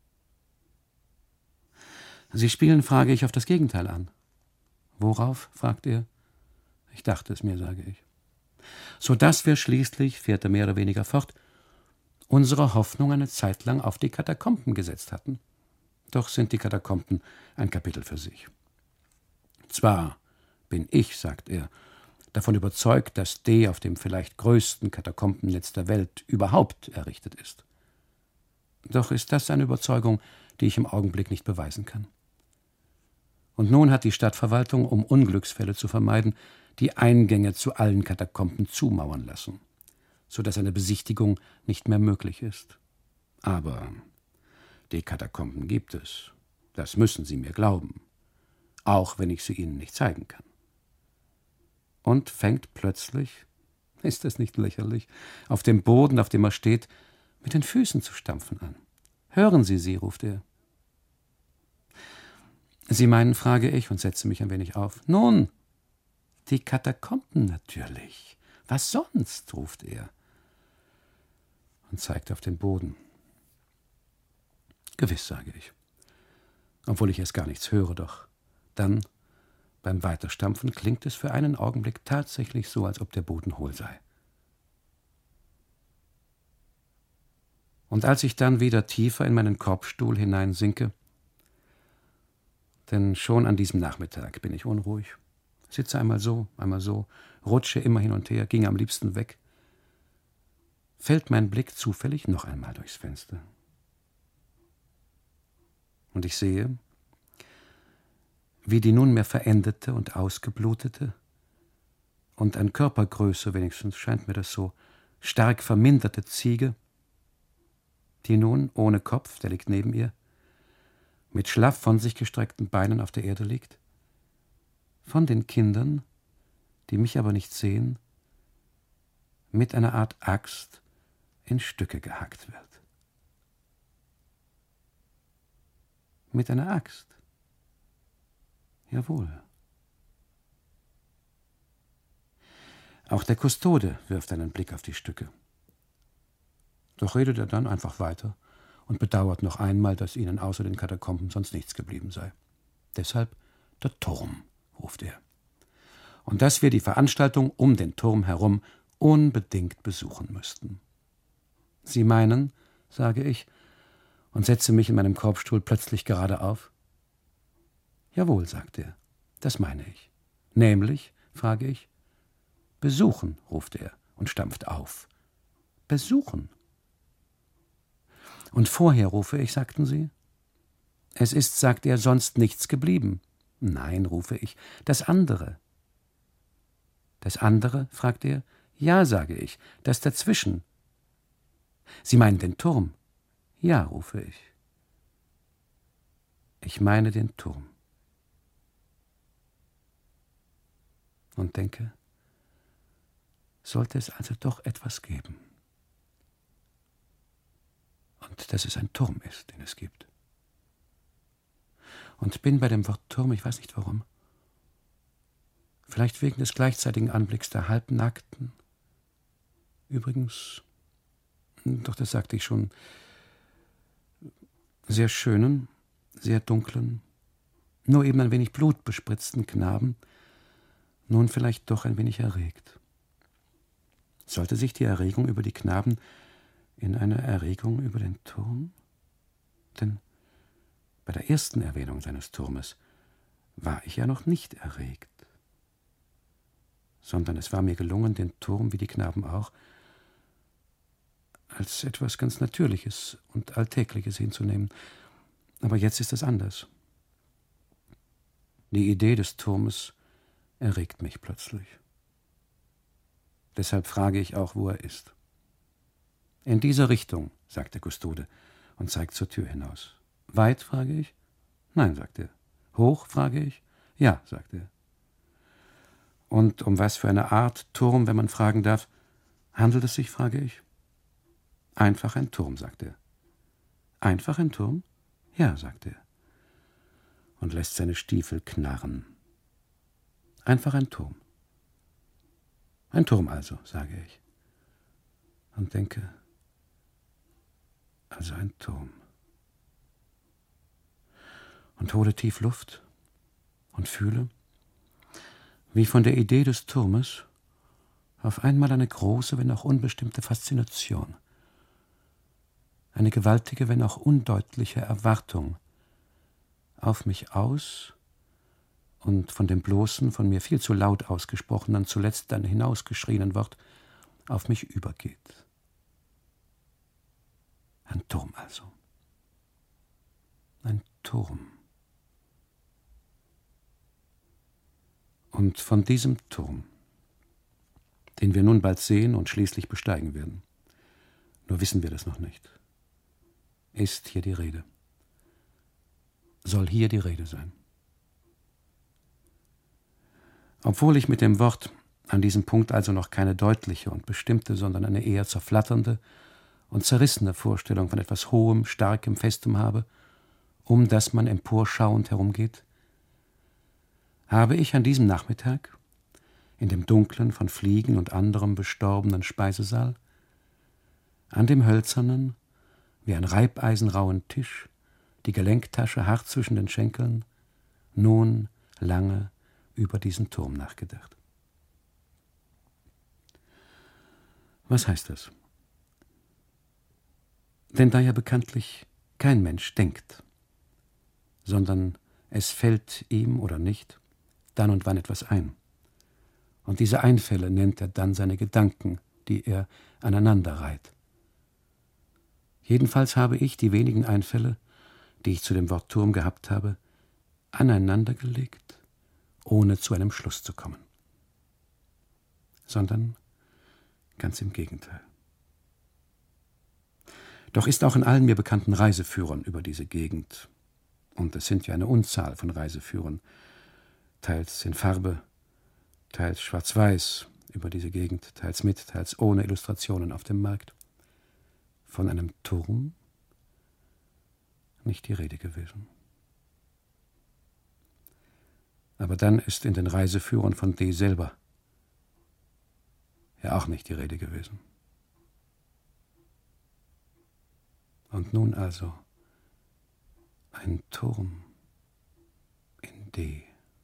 Sie spielen, frage ich, auf das Gegenteil an. Worauf, fragt er. Ich dachte es mir, sage ich. So dass wir schließlich, fährt er mehr oder weniger fort, unsere Hoffnung eine Zeit lang auf die Katakomben gesetzt hatten. Doch sind die Katakomben ein Kapitel für sich. Zwar bin ich, sagt er, davon überzeugt, dass D auf dem vielleicht größten Katakombennetz der Welt überhaupt errichtet ist. Doch ist das eine Überzeugung, die ich im Augenblick nicht beweisen kann. Und nun hat die Stadtverwaltung, um Unglücksfälle zu vermeiden, die Eingänge zu allen Katakomben zumauern lassen, so dass eine Besichtigung nicht mehr möglich ist. Aber die Katakomben gibt es. Das müssen Sie mir glauben, auch wenn ich sie Ihnen nicht zeigen kann. Und fängt plötzlich, ist es nicht lächerlich, auf dem Boden, auf dem er steht, mit den Füßen zu stampfen an. Hören Sie sie, ruft er. Sie meinen, frage ich und setze mich ein wenig auf. Nun, die Katakomben natürlich, Was sonst? Ruft er und zeigt auf den Boden. Gewiss, sage ich, obwohl ich erst gar nichts höre, doch dann, beim Weiterstampfen, klingt es für einen Augenblick tatsächlich so, als ob der Boden hohl sei. Und als ich dann wieder tiefer in meinen Korbstuhl hineinsinke, denn schon an diesem Nachmittag bin ich unruhig, sitze einmal so, einmal so, rutsche immer hin und her, ging am liebsten weg, fällt mein Blick zufällig noch einmal durchs Fenster. Und ich sehe, wie die nunmehr verendete und ausgeblutete und an Körpergröße, wenigstens scheint mir das so, stark verminderte Ziege, die nun ohne Kopf, der liegt neben ihr, mit schlaff von sich gestreckten Beinen auf der Erde liegt, von den Kindern, die mich aber nicht sehen, mit einer Art Axt in Stücke gehackt wird. Mit einer Axt. Jawohl. Auch der Kustode wirft einen Blick auf die Stücke. Doch redet er dann einfach weiter und bedauert noch einmal, dass ihnen außer den Katakomben sonst nichts geblieben sei. Deshalb der Turm, ruft er. Und dass wir die Veranstaltung um den Turm herum unbedingt besuchen müssten. Sie meinen, sage ich, und setze mich in meinem Korbstuhl plötzlich gerade auf. Jawohl, sagt er, das meine ich. Nämlich, frage ich, besuchen, ruft er und stampft auf. Besuchen. Und vorher, rufe ich, sagten Sie? Es ist, sagt er, sonst nichts geblieben. Nein, rufe ich, das andere. Das andere, fragt er. Ja, sage ich, das dazwischen. Sie meinen den Turm? Ja, rufe ich. Ich meine den Turm. Und denke, sollte es also doch etwas geben. Und dass es ein Turm ist, den es gibt. Und bin bei dem Wort Turm, ich weiß nicht warum, vielleicht wegen des gleichzeitigen Anblicks der halbnackten, übrigens, doch das sagte ich schon, sehr schönen, sehr dunklen, nur eben ein wenig blutbespritzten Knaben, nun vielleicht doch ein wenig erregt. Sollte sich die Erregung über die Knaben in eine Erregung über den Turm? Denn bei der ersten Erwähnung seines Turmes war ich ja noch nicht erregt, sondern es war mir gelungen, den Turm, wie die Knaben auch, als etwas ganz Natürliches und Alltägliches hinzunehmen. Aber jetzt ist es anders. Die Idee des Turmes erregt mich plötzlich. Deshalb frage ich auch, wo er ist. In dieser Richtung, sagt der Kustode und zeigt zur Tür hinaus. Weit, frage ich. Nein, sagt er. Hoch, frage ich. Ja, sagt er. Und um was für eine Art Turm, wenn man fragen darf, handelt es sich, frage ich. Einfach ein Turm, sagt er. Einfach ein Turm? Ja, sagt er. Und lässt seine Stiefel knarren. Einfach ein Turm. Ein Turm also, sage ich. Und denke, also ein Turm. Und hole tief Luft und fühle, wie von der Idee des Turmes auf einmal eine große, wenn auch unbestimmte Faszination, eine gewaltige, wenn auch undeutliche Erwartung auf mich aus und von dem bloßen, von mir viel zu laut ausgesprochenen, zuletzt dann hinausgeschrienen Wort auf mich übergeht. Ein Turm also. Ein Turm. Und von diesem Turm, den wir nun bald sehen und schließlich besteigen werden, nur wissen wir das noch nicht, ist hier die Rede. Soll hier die Rede sein. Obwohl ich mit dem Wort an diesem Punkt also noch keine deutliche und bestimmte, sondern eine eher zerflatternde und zerrissene Vorstellung von etwas Hohem, Starkem, Festem habe, um das man emporschauend herumgeht, habe ich an diesem Nachmittag in dem dunklen, von Fliegen und anderem bestorbenen Speisesaal, an dem hölzernen, wie ein Reibeisenrauen Tisch, die Gelenktasche hart zwischen den Schenkeln, nun lange über diesen Turm nachgedacht. Was heißt das? Denn da ja bekanntlich kein Mensch denkt, sondern es fällt ihm oder nicht dann und wann etwas ein. Und diese Einfälle nennt er dann seine Gedanken, die er aneinander reiht. Jedenfalls habe ich die wenigen Einfälle, die ich zu dem Wort Turm gehabt habe, aneinandergelegt, ohne zu einem Schluss zu kommen. Sondern ganz im Gegenteil. Doch ist auch in allen mir bekannten Reiseführern über diese Gegend, und es sind ja eine Unzahl von Reiseführern, teils in Farbe, teils schwarz-weiß über diese Gegend, teils mit, teils ohne Illustrationen auf dem Markt, von einem Turm nicht die Rede gewesen. Aber dann ist in den Reiseführern von D. selber ja auch nicht die Rede gewesen. Und nun also ein Turm in D.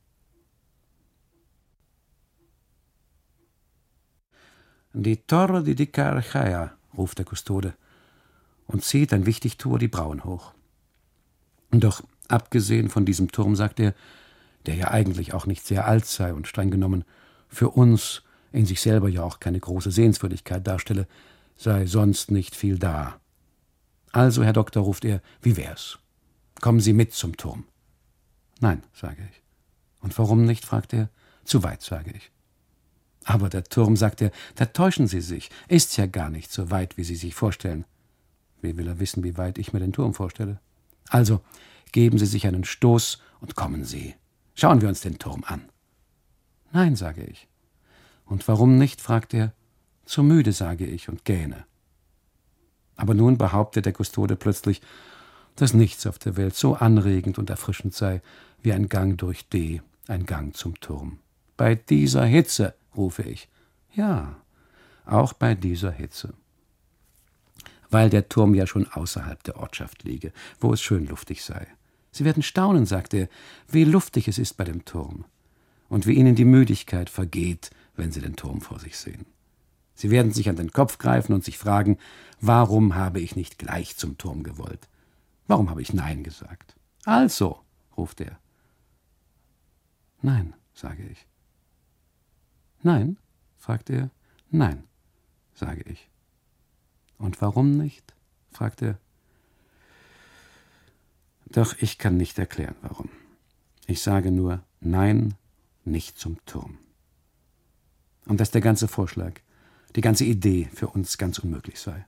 Die Torre di Carchaia, ruft der Kustode und zieht ein Wichtigtuer die Brauen hoch. Doch abgesehen von diesem Turm, sagt er, der ja eigentlich auch nicht sehr alt sei und streng genommen für uns in sich selber ja auch keine große Sehenswürdigkeit darstelle, sei sonst nicht viel da. Also, Herr Doktor, ruft er, wie wär's? Kommen Sie mit zum Turm. Nein, sage ich. Und warum nicht, fragt er. Zu weit, sage ich. Aber der Turm, sagt er, da täuschen Sie sich. Ist ja gar nicht so weit, wie Sie sich vorstellen. Wie will er wissen, wie weit ich mir den Turm vorstelle? Also, geben Sie sich einen Stoß und kommen Sie. Schauen wir uns den Turm an. Nein, sage ich. Und warum nicht, fragt er. Zu müde, sage ich, und gähne. Aber nun behauptet der Kustode plötzlich, dass nichts auf der Welt so anregend und erfrischend sei, wie ein Gang durch D, ein Gang zum Turm. Bei dieser Hitze, rufe ich. Ja, auch bei dieser Hitze. Weil der Turm ja schon außerhalb der Ortschaft liege, wo es schön luftig sei. Sie werden staunen, sagt er, wie luftig es ist bei dem Turm und wie ihnen die Müdigkeit vergeht, wenn sie den Turm vor sich sehen. Sie werden sich an den Kopf greifen und sich fragen, warum habe ich nicht gleich zum Turm gewollt? Warum habe ich Nein gesagt? Also, ruft er. Nein, sage ich. Nein, fragt er. Nein, sage ich. Und warum nicht? fragt er. Doch ich kann nicht erklären, warum. Ich sage nur, nein, nicht zum Turm. Und dass der ganze Vorschlag, die ganze Idee für uns ganz unmöglich sei.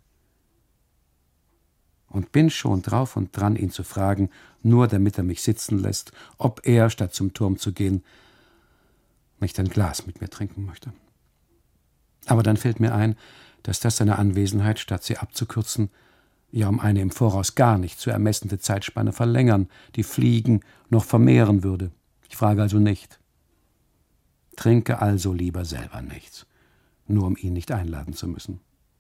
Und bin schon drauf und dran, ihn zu fragen, nur damit er mich sitzen lässt, ob er, statt zum Turm zu gehen, nicht ein Glas mit mir trinken möchte. Aber dann fällt mir ein, dass das seine Anwesenheit, statt sie abzukürzen, ja um eine im Voraus gar nicht zu ermessende Zeitspanne verlängern, die Fliegen noch vermehren würde. Ich frage also nicht. Trinke also lieber selber nichts, nur um ihn nicht einladen zu müssen.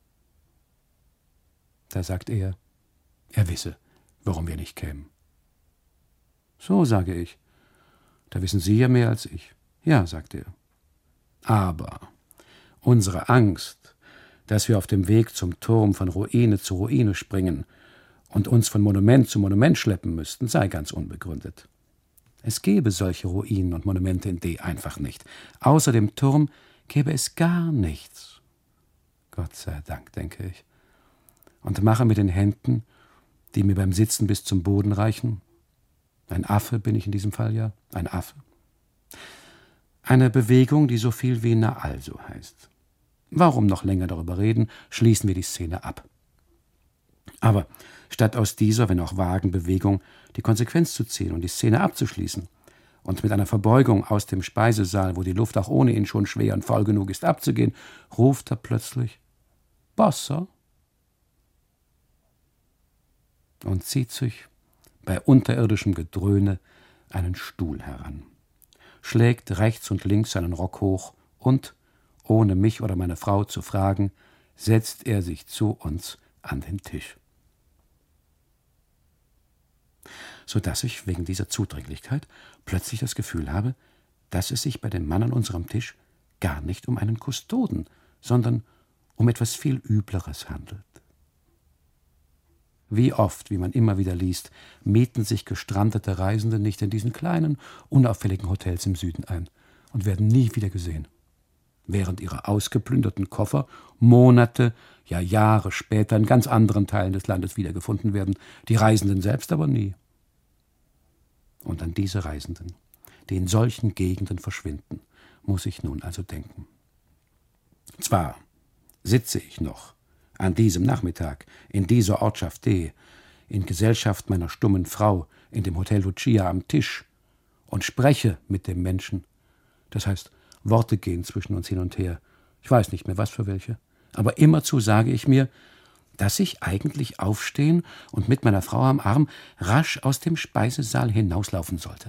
Da sagt er, er wisse, warum wir nicht kämen. So, sage ich, da wissen Sie ja mehr als ich. Ja, sagt er. Aber unsere Angst, dass wir auf dem Weg zum Turm von Ruine zu Ruine springen und uns von Monument zu Monument schleppen müssten, sei ganz unbegründet. Es gäbe solche Ruinen und Monumente in D einfach nicht. Außer dem Turm gäbe es gar nichts. Gott sei Dank, denke ich. Und mache mit den Händen, die mir beim Sitzen bis zum Boden reichen. Ein Affe bin ich in diesem Fall ja, ein Affe. Eine Bewegung, die so viel wie na also heißt. Warum noch länger darüber reden, schließen wir die Szene ab. Aber statt aus dieser, wenn auch vagen Bewegung, die Konsequenz zu ziehen und die Szene abzuschließen und mit einer Verbeugung aus dem Speisesaal, wo die Luft auch ohne ihn schon schwer und faul genug ist, abzugehen, ruft er plötzlich »Bossa« und zieht sich bei unterirdischem Gedröhne einen Stuhl heran, schlägt rechts und links seinen Rock hoch und, ohne mich oder meine Frau zu fragen, setzt er sich zu uns an den Tisch. Sodass ich wegen dieser Zudringlichkeit plötzlich das Gefühl habe, dass es sich bei dem Mann an unserem Tisch gar nicht um einen Kustoden, sondern um etwas viel Übleres handelt. Wie oft, wie man immer wieder liest, mieten sich gestrandete Reisende nicht in diesen kleinen, unauffälligen Hotels im Süden ein und werden nie wieder gesehen, während ihre ausgeplünderten Koffer Monate, ja Jahre später in ganz anderen Teilen des Landes wiedergefunden werden, die Reisenden selbst aber nie. Und an diese Reisenden, die in solchen Gegenden verschwinden, muss ich nun also denken. Zwar sitze ich noch an diesem Nachmittag in dieser Ortschaft D, in Gesellschaft meiner stummen Frau in dem Hotel Lucia am Tisch und spreche mit dem Menschen. Das heißt, Worte gehen zwischen uns hin und her. Ich weiß nicht mehr, was für welche. Aber immerzu sage ich mir, dass ich eigentlich aufstehen und mit meiner Frau am Arm rasch aus dem Speisesaal hinauslaufen sollte.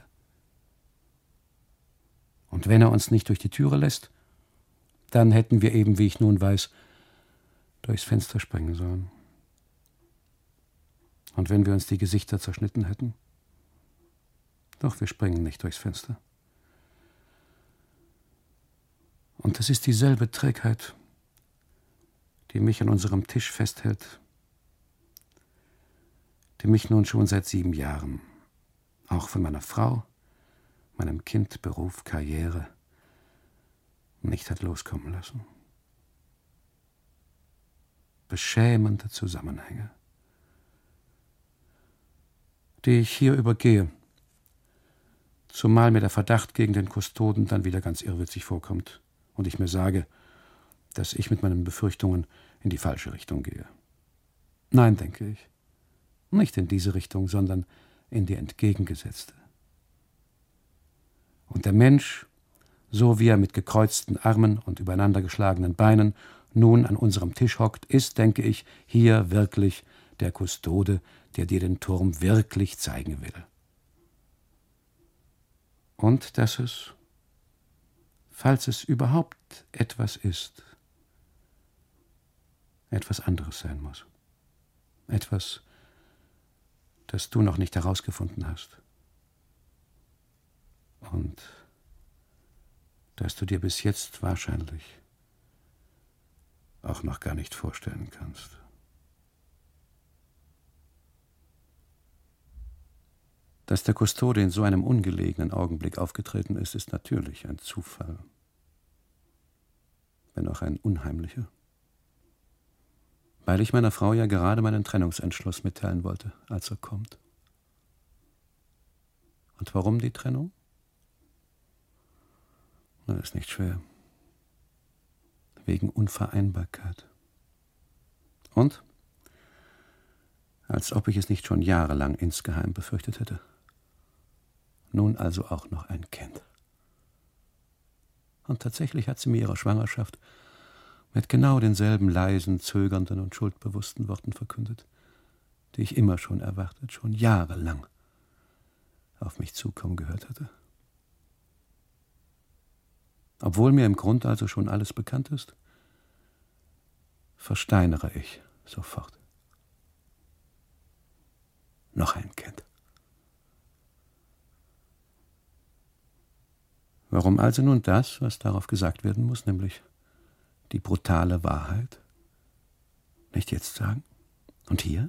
Und wenn er uns nicht durch die Türe lässt, dann hätten wir eben, wie ich nun weiß, durchs Fenster springen sollen. Und wenn wir uns die Gesichter zerschnitten hätten? Doch wir springen nicht durchs Fenster. Und es ist dieselbe Trägheit, die mich an unserem Tisch festhält, die mich nun schon seit sieben Jahren, auch von meiner Frau, meinem Kind, Beruf, Karriere, nicht hat loskommen lassen. Beschämende Zusammenhänge, die ich hier übergehe, zumal mir der Verdacht gegen den Kustoden dann wieder ganz irrwitzig vorkommt und ich mir sage, dass ich mit meinen Befürchtungen in die falsche Richtung gehe. Nein, denke ich, nicht in diese Richtung, sondern in die entgegengesetzte. Und der Mensch, so wie er mit gekreuzten Armen und übereinandergeschlagenen Beinen nun an unserem Tisch hockt, ist, denke ich, hier wirklich der Kustode, der dir den Turm wirklich zeigen will. Und dass es, falls es überhaupt etwas ist, etwas anderes sein muss. Etwas, das du noch nicht herausgefunden hast. Und das du dir bis jetzt wahrscheinlich auch noch gar nicht vorstellen kannst. Dass der Kustode in so einem ungelegenen Augenblick aufgetreten ist, ist natürlich ein Zufall, wenn auch ein unheimlicher. Weil ich meiner Frau ja gerade meinen Trennungsentschluss mitteilen wollte, als er kommt. Und warum die Trennung? Das ist nicht schwer. Wegen Unvereinbarkeit. Und? Als ob ich es nicht schon jahrelang insgeheim befürchtet hätte. Nun also auch noch ein Kind. Und tatsächlich hat sie mir ihre Schwangerschaft mit genau denselben leisen, zögernden und schuldbewussten Worten verkündet, die ich immer schon erwartet, schon jahrelang auf mich zukommen gehört hatte. Obwohl mir im Grund also schon alles bekannt ist, versteinere ich sofort. Noch ein Kind. Warum also nun das, was darauf gesagt werden muss, nämlich die brutale Wahrheit, nicht jetzt sagen? Und hier?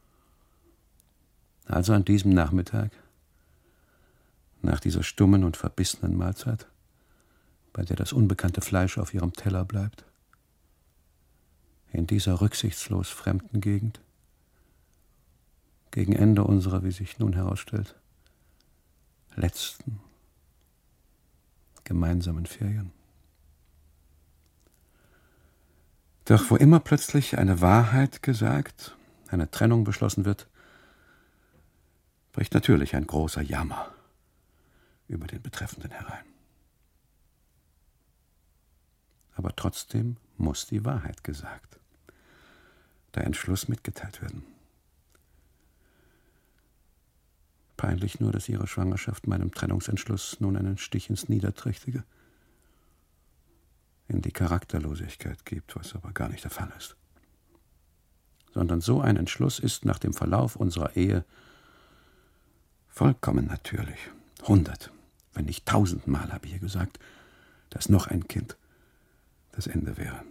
Also an diesem Nachmittag, nach dieser stummen und verbissenen Mahlzeit, bei der das unbekannte Fleisch auf ihrem Teller bleibt, in dieser rücksichtslos fremden Gegend, gegen Ende unserer, wie sich nun herausstellt, letzten gemeinsamen Ferien. Doch wo immer plötzlich eine Wahrheit gesagt, eine Trennung beschlossen wird, bricht natürlich ein großer Jammer über den Betreffenden herein. Aber trotzdem muss die Wahrheit gesagt, der Entschluss mitgeteilt werden. Peinlich nur, dass ihre Schwangerschaft meinem Trennungsentschluss nun einen Stich ins Niederträchtige in die Charakterlosigkeit gibt, was aber gar nicht der Fall ist. Sondern so ein Entschluss ist nach dem Verlauf unserer Ehe vollkommen natürlich. Hundert, wenn nicht tausendmal habe ich ihr gesagt, dass noch ein Kind das Ende wäre.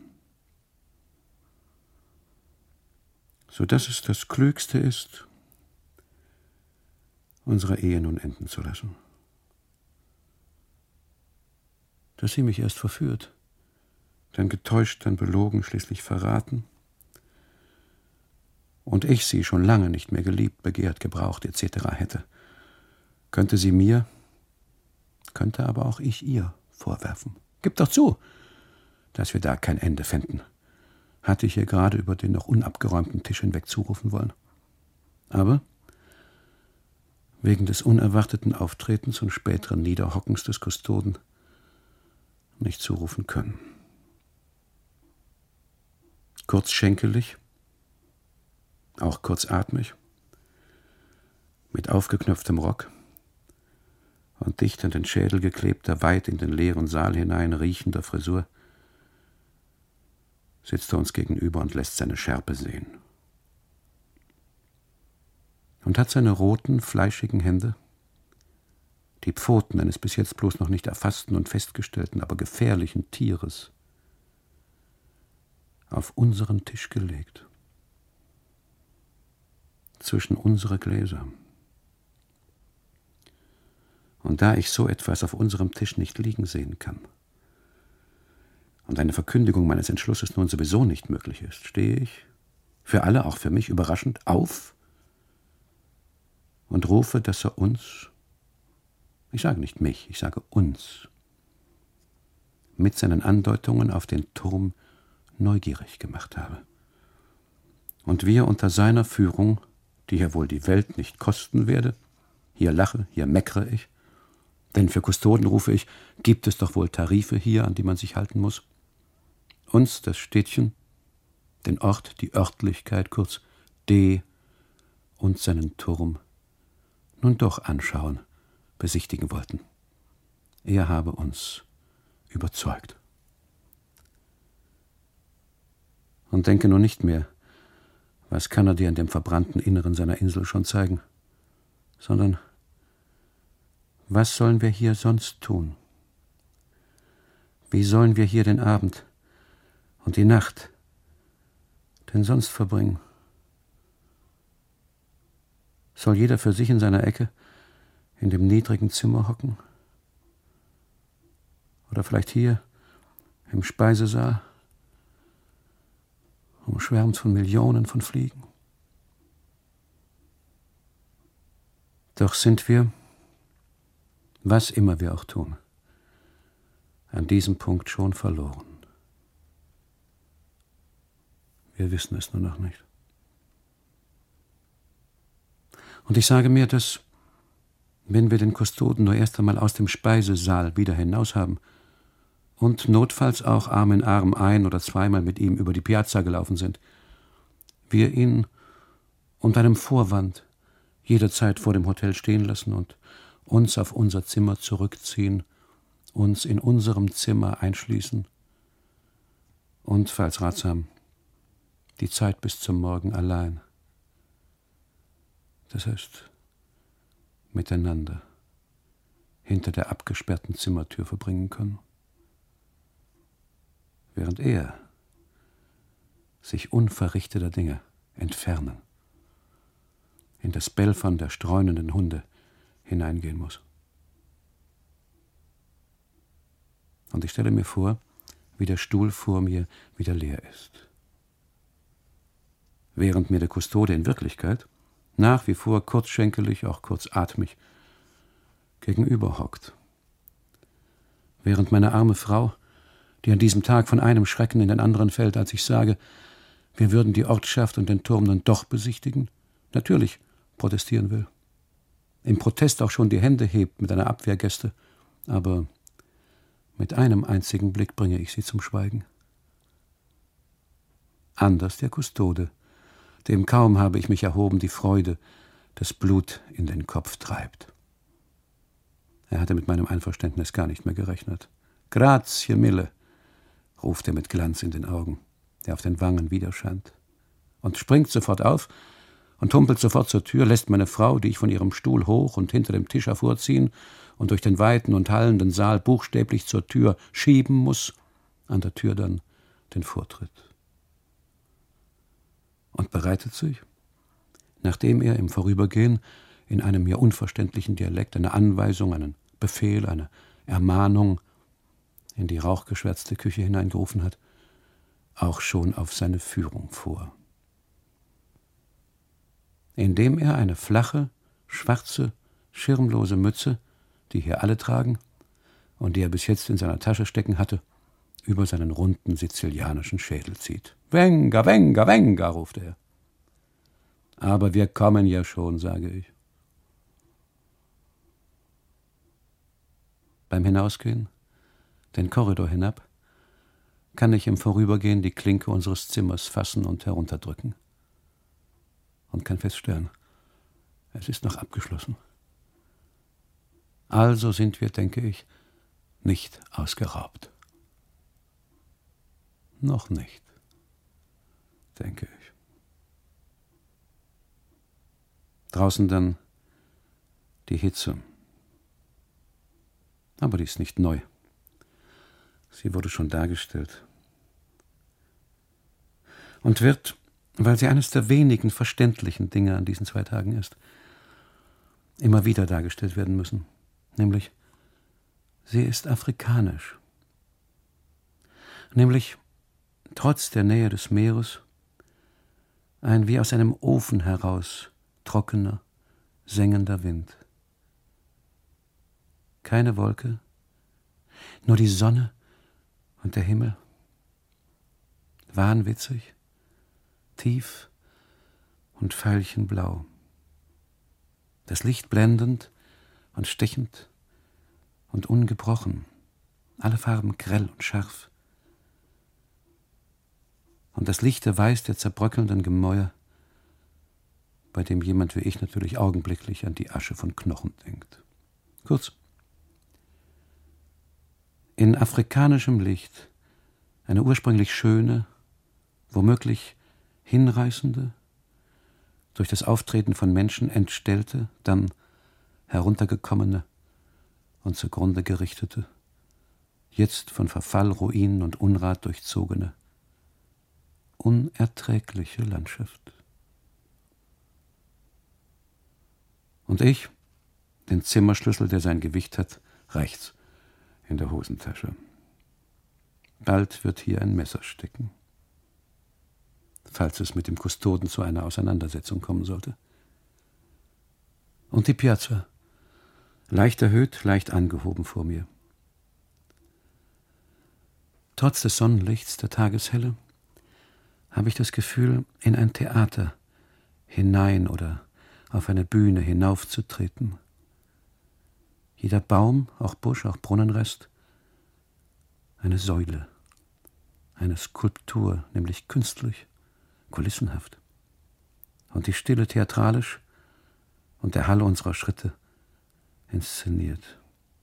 So dass es das Klügste ist, unsere Ehe nun enden zu lassen. Dass sie mich erst verführt, dann getäuscht, dann belogen, schließlich verraten, und ich sie schon lange nicht mehr geliebt, begehrt, gebraucht et cetera hätte, könnte sie mir, könnte aber auch ich ihr vorwerfen. Gib doch zu, dass wir da kein Ende fänden, hatte ich ihr gerade über den noch unabgeräumten Tisch hinweg zurufen wollen. Aber wegen des unerwarteten Auftretens und späteren Niederhockens des Kustoden nicht zurufen können. Kurzschenkelig, auch kurzatmig, mit aufgeknöpftem Rock und dicht an den Schädel geklebter, weit in den leeren Saal hinein riechender Frisur, sitzt er uns gegenüber und lässt seine Schärpe sehen. Und hat seine roten, fleischigen Hände, die Pfoten eines bis jetzt bloß noch nicht erfassten und festgestellten, aber gefährlichen Tieres, auf unseren Tisch gelegt, zwischen unsere Gläser. Und da ich so etwas auf unserem Tisch nicht liegen sehen kann und eine Verkündigung meines Entschlusses nun sowieso nicht möglich ist, stehe ich, für alle, auch für mich überraschend, auf und rufe, dass er uns, ich sage nicht mich, ich sage uns, mit seinen Andeutungen auf den Turm neugierig gemacht habe. Und wir unter seiner Führung, die ja wohl die Welt nicht kosten werde, hier lache, hier meckere ich, denn für Kustoden rufe ich, gibt es doch wohl Tarife hier, an die man sich halten muss, uns das Städtchen, den Ort, die Örtlichkeit, kurz D und seinen Turm nun doch anschauen, besichtigen wollten. Er habe uns überzeugt. Und denke nun nicht mehr, was kann er dir in dem verbrannten Inneren seiner Insel schon zeigen, sondern was sollen wir hier sonst tun? Wie sollen wir hier den Abend und die Nacht denn sonst verbringen? Soll jeder für sich in seiner Ecke in dem niedrigen Zimmer hocken? Oder vielleicht hier im Speisesaal, umschwärmt von Millionen von Fliegen? Doch sind wir, was immer wir auch tun, an diesem Punkt schon verloren. Wir wissen es nur noch nicht. Und ich sage mir, dass, wenn wir den Kustoden nur erst einmal aus dem Speisesaal wieder hinaus haben und notfalls auch Arm in Arm ein- oder zweimal mit ihm über die Piazza gelaufen sind, wir ihn unter einem Vorwand jederzeit vor dem Hotel stehen lassen und uns auf unser Zimmer zurückziehen, uns in unserem Zimmer einschließen und, falls ratsam, die Zeit bis zum Morgen allein, das heißt miteinander, hinter der abgesperrten Zimmertür verbringen können, während er sich unverrichteter Dinge entfernen, in das Belfern der streunenden Hunde hineingehen muss. Und ich stelle mir vor, wie der Stuhl vor mir wieder leer ist, während mir der Kustode in Wirklichkeit nach wie vor kurzschenkelig, auch kurzatmig, gegenüber hockt. Während meine arme Frau, die an diesem Tag von einem Schrecken in den anderen fällt, als ich sage, wir würden die Ortschaft und den Turm dann doch besichtigen, natürlich protestieren will. Im Protest auch schon die Hände hebt mit einer Abwehrgeste, aber mit einem einzigen Blick bringe ich sie zum Schweigen. Anders der Kustode, dem kaum habe ich mich erhoben, die Freude, das Blut in den Kopf treibt. Er hatte mit meinem Einverständnis gar nicht mehr gerechnet. Grazie mille, ruft er mit Glanz in den Augen, der auf den Wangen widerscheint, und springt sofort auf und humpelt sofort zur Tür, lässt meine Frau, die ich von ihrem Stuhl hoch und hinter dem Tisch hervorziehen und durch den weiten und hallenden Saal buchstäblich zur Tür schieben muss, an der Tür dann den Vortritt. Und bereitet sich, nachdem er im Vorübergehen in einem mir unverständlichen Dialekt eine Anweisung, einen Befehl, eine Ermahnung in die rauchgeschwärzte Küche hineingerufen hat, auch schon auf seine Führung vor. Indem er eine flache, schwarze, schirmlose Mütze, die hier alle tragen und die er bis jetzt in seiner Tasche stecken hatte, über seinen runden sizilianischen Schädel zieht. »Venga, venga, venga«, ruft er. »Aber wir kommen ja schon«, sage ich. Beim Hinausgehen, den Korridor hinab, kann ich im Vorübergehen die Klinke unseres Zimmers fassen und herunterdrücken und kann feststellen, es ist noch abgeschlossen. Also sind wir, denke ich, nicht ausgeraubt. Noch nicht, denke ich. Draußen dann die Hitze. Aber die ist nicht neu. Sie wurde schon dargestellt. Und wird, weil sie eines der wenigen verständlichen Dinge an diesen zwei Tagen ist, immer wieder dargestellt werden müssen. Nämlich, sie ist afrikanisch. Nämlich, trotz der Nähe des Meeres, ein wie aus einem Ofen heraus trockener, sengender Wind. Keine Wolke, nur die Sonne und der Himmel. Wahnwitzig, tief und veilchenblau. Das Licht blendend und stechend und ungebrochen, alle Farben grell und scharf. Und das lichte Weiß der zerbröckelnden Gemäuer, bei dem jemand wie ich natürlich augenblicklich an die Asche von Knochen denkt. Kurz, in afrikanischem Licht eine ursprünglich schöne, womöglich hinreißende, durch das Auftreten von Menschen entstellte, dann heruntergekommene und zugrunde gerichtete, jetzt von Verfall, Ruinen und Unrat durchzogene, unerträgliche Landschaft. Und ich, den Zimmerschlüssel, der sein Gewicht hat, rechts in der Hosentasche. Bald wird hier ein Messer stecken, falls es mit dem Kustoden zu einer Auseinandersetzung kommen sollte. Und die Piazza, leicht erhöht, leicht angehoben vor mir. Trotz des Sonnenlichts, der Tageshelle, habe ich das Gefühl, in ein Theater hinein oder auf eine Bühne hinaufzutreten. Jeder Baum, auch Busch, auch Brunnenrest, eine Säule, eine Skulptur, nämlich künstlich, kulissenhaft. Und die Stille theatralisch und der Hall unserer Schritte inszeniert.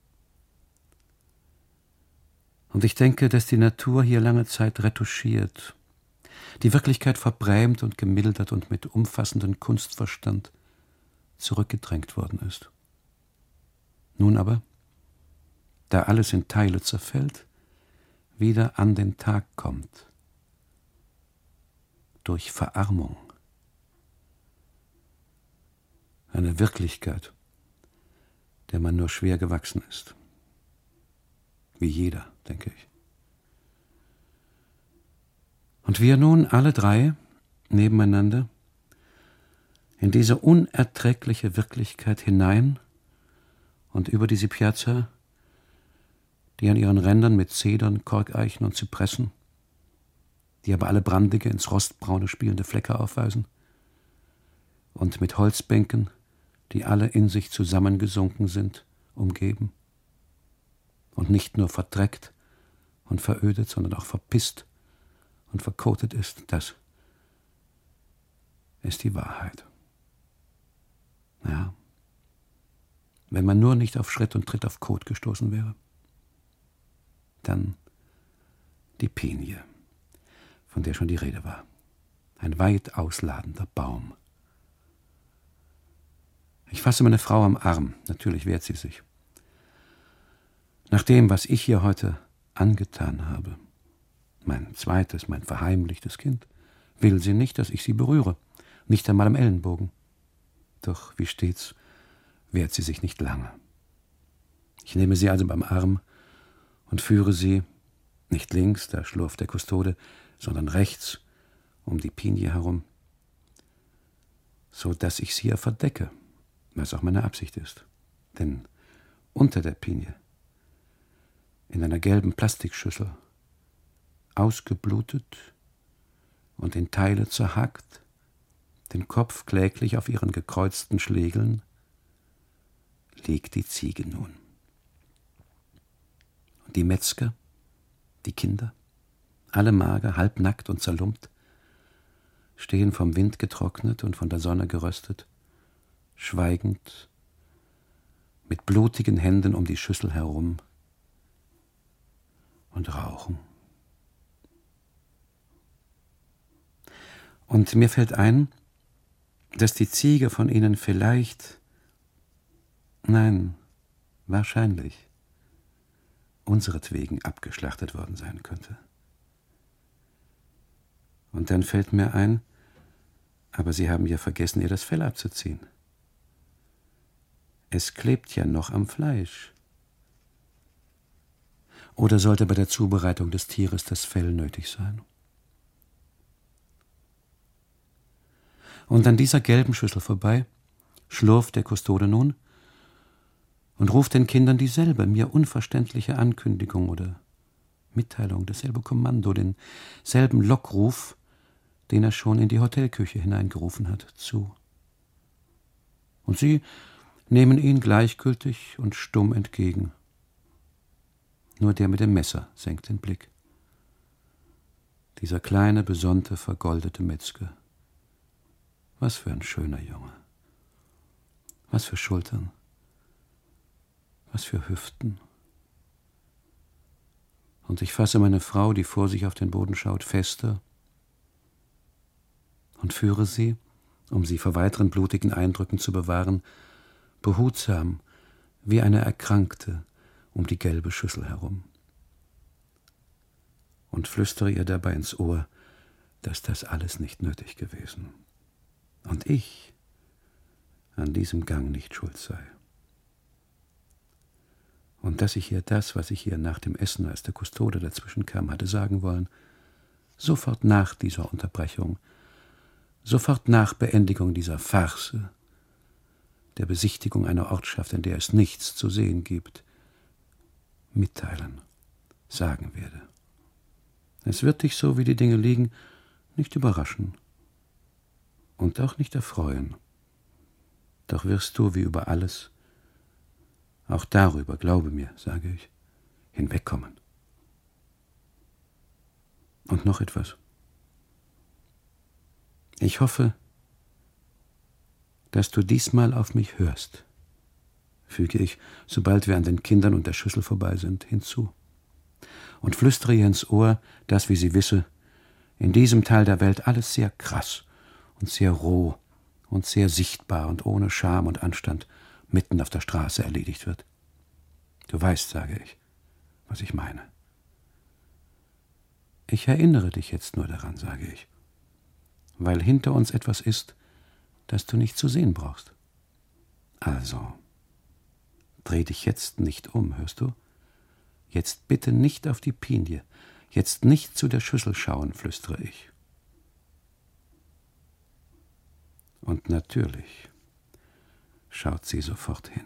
Und ich denke, dass die Natur hier lange Zeit retuschiert, die Wirklichkeit verbrämt und gemildert und mit umfassendem Kunstverstand zurückgedrängt worden ist. Nun aber, da alles in Teile zerfällt, wieder an den Tag kommt. Durch Verarmung. Eine Wirklichkeit, der man nur schwer gewachsen ist. Wie jeder, denke ich. Und wir nun alle drei nebeneinander in diese unerträgliche Wirklichkeit hinein und über diese Piazza, die an ihren Rändern mit Zedern, Korkeichen und Zypressen, die aber alle brandige, ins Rostbraune spielende Flecke aufweisen, und mit Holzbänken, die alle in sich zusammengesunken sind, umgeben und nicht nur verdreckt und verödet, sondern auch verpisst und verkotet ist, das ist die Wahrheit. Ja, wenn man nur nicht auf Schritt und Tritt auf Kot gestoßen wäre, dann, Die Pinie, von der schon die Rede war. Ein weit ausladender Baum. Ich fasse meine Frau am Arm. Natürlich wehrt sie sich. Nach dem, was ich ihr heute angetan habe, mein zweites, mein verheimlichtes Kind, will sie nicht, dass ich sie berühre, nicht einmal am Ellenbogen. Doch, wie stets, wehrt sie sich nicht lange. Ich nehme sie also beim Arm und führe sie, nicht links, da schlurft der Kustode, sondern rechts, um die Pinie herum, so dass ich sie ja verdecke, was auch meine Absicht ist. Denn unter der Pinie, in einer gelben Plastikschüssel, ausgeblutet und in Teile zerhackt, den Kopf kläglich auf ihren gekreuzten Schlägeln, liegt die Ziege nun. Und die Metzger, die Kinder, alle mager, halbnackt und zerlumpt, stehen vom Wind getrocknet und von der Sonne geröstet, schweigend, mit blutigen Händen um die Schüssel herum und rauchen. Und mir fällt ein, dass die Ziege von ihnen vielleicht, nein, wahrscheinlich, unseretwegen abgeschlachtet worden sein könnte. Und dann fällt mir ein, aber sie haben ja vergessen, ihr das Fell abzuziehen. Es klebt ja noch am Fleisch. Oder sollte bei der Zubereitung des Tieres das Fell nötig sein? Und an dieser gelben Schüssel vorbei schlurft der Kustode nun und ruft den Kindern dieselbe, mir unverständliche Ankündigung oder Mitteilung, dasselbe Kommando, denselben Lockruf, den er schon in die Hotelküche hineingerufen hat, zu. Und sie nehmen ihn gleichgültig und stumm entgegen. Nur der mit dem Messer senkt den Blick. Dieser kleine, besonnte, vergoldete Metzger. Was für ein schöner Junge. Was für Schultern. Was für Hüften. Und ich fasse meine Frau, die vor sich auf den Boden schaut, fester und führe sie, um sie vor weiteren blutigen Eindrücken zu bewahren, behutsam, wie eine Erkrankte, um die gelbe Schüssel herum. Und flüstere ihr dabei ins Ohr, dass das alles nicht nötig gewesen und ich an diesem Gang nicht schuld sei. Und dass ich ihr das, was ich ihr nach dem Essen, als der Kustode dazwischen kam, hatte sagen wollen, sofort nach dieser Unterbrechung, sofort nach Beendigung dieser Farce, der Besichtigung einer Ortschaft, in der es nichts zu sehen gibt, mitteilen, sagen werde. Es wird dich, so wie die Dinge liegen, nicht überraschen und auch nicht erfreuen. Doch wirst du, wie über alles, auch darüber, glaube mir, sage ich, hinwegkommen. Und noch etwas. Ich hoffe, dass du diesmal auf mich hörst, füge ich, sobald wir an den Kindern und der Schüssel vorbei sind, hinzu. Und flüstere ihr ins Ohr, dass, wie sie wisse, in diesem Teil der Welt alles sehr krass und sehr roh und sehr sichtbar und ohne Scham und Anstand mitten auf der Straße erledigt wird. Du weißt, sage ich, was ich meine. Ich erinnere dich jetzt nur daran, sage ich, weil hinter uns etwas ist, das du nicht zu sehen brauchst. Also, dreh dich jetzt nicht um, hörst du? Jetzt bitte nicht auf die Pinie, jetzt nicht zu der Schüssel schauen, flüstere ich. Und natürlich schaut sie sofort hin.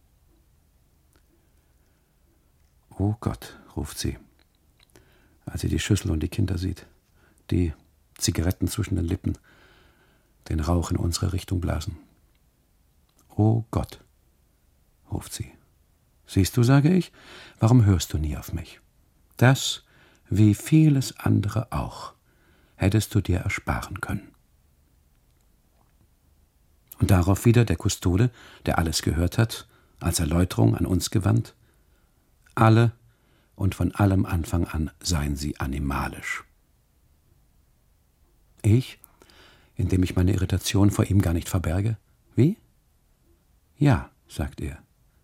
»Oh Gott«, ruft sie, als sie die Schüssel und die Kinder sieht, die Zigaretten zwischen den Lippen, den Rauch in unsere Richtung blasen. »Oh Gott«, ruft sie. »Siehst du«, sage ich, »warum hörst du nie auf mich? Das, wie vieles andere auch, hättest du dir ersparen können.« Und darauf wieder der Kustode, der alles gehört hat, als Erläuterung an uns gewandt. »Alle und von allem Anfang an seien sie animalisch. Ich, indem ich meine Irritation vor ihm gar nicht verberge? Wie? Ja, sagt er.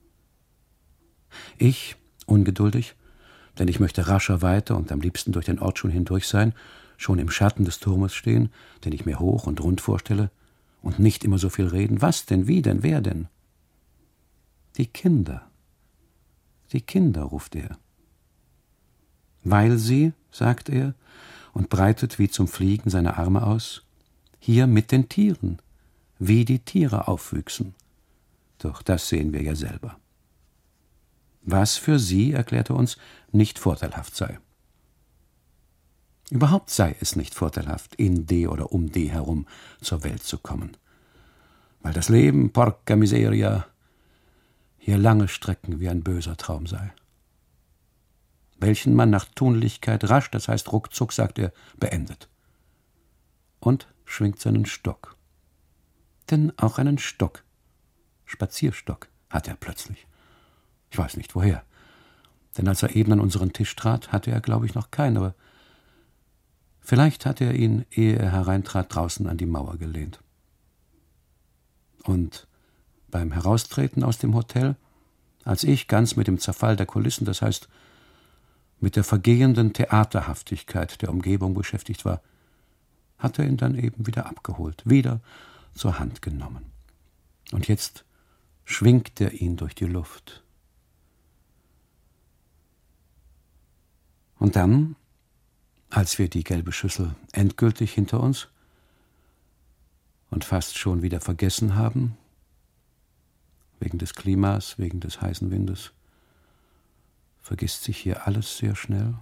Ich, ungeduldig, denn ich möchte rascher weiter und am liebsten durch den Ort schon hindurch sein, schon im Schatten des Turmes stehen, den ich mir hoch und rund vorstelle, und nicht immer so viel reden. Was denn, wie denn, wer denn? Die Kinder. Die Kinder, ruft er. Weil sie, sagt er, und breitet wie zum Fliegen seine Arme aus, hier mit den Tieren, wie die Tiere aufwüchsen. Doch das sehen wir ja selber. Was für sie, erklärt er uns, nicht vorteilhaft sei. Überhaupt sei es nicht vorteilhaft, in de oder um de herum zur Welt zu kommen. Weil das Leben, porca miseria, hier lange Strecken wie ein böser Traum sei. Welchen man nach Tunlichkeit rasch, das heißt ruckzuck, sagt er, beendet. Und schwingt seinen Stock. Denn auch einen Stock, Spazierstock, hat er plötzlich. Ich weiß nicht woher. Denn als er eben an unseren Tisch trat, hatte er, glaube ich, noch keinen, aber vielleicht hatte er ihn, ehe er hereintrat, draußen an die Mauer gelehnt. Und beim Heraustreten aus dem Hotel, als ich ganz mit dem Zerfall der Kulissen, das heißt mit der vergehenden Theaterhaftigkeit der Umgebung beschäftigt war, hat er ihn dann eben wieder abgeholt, wieder zur Hand genommen. Und jetzt schwingt er ihn durch die Luft. Und dann, als wir die gelbe Schüssel endgültig hinter uns und fast schon wieder vergessen haben, wegen des Klimas, wegen des heißen Windes, vergisst sich hier alles sehr schnell.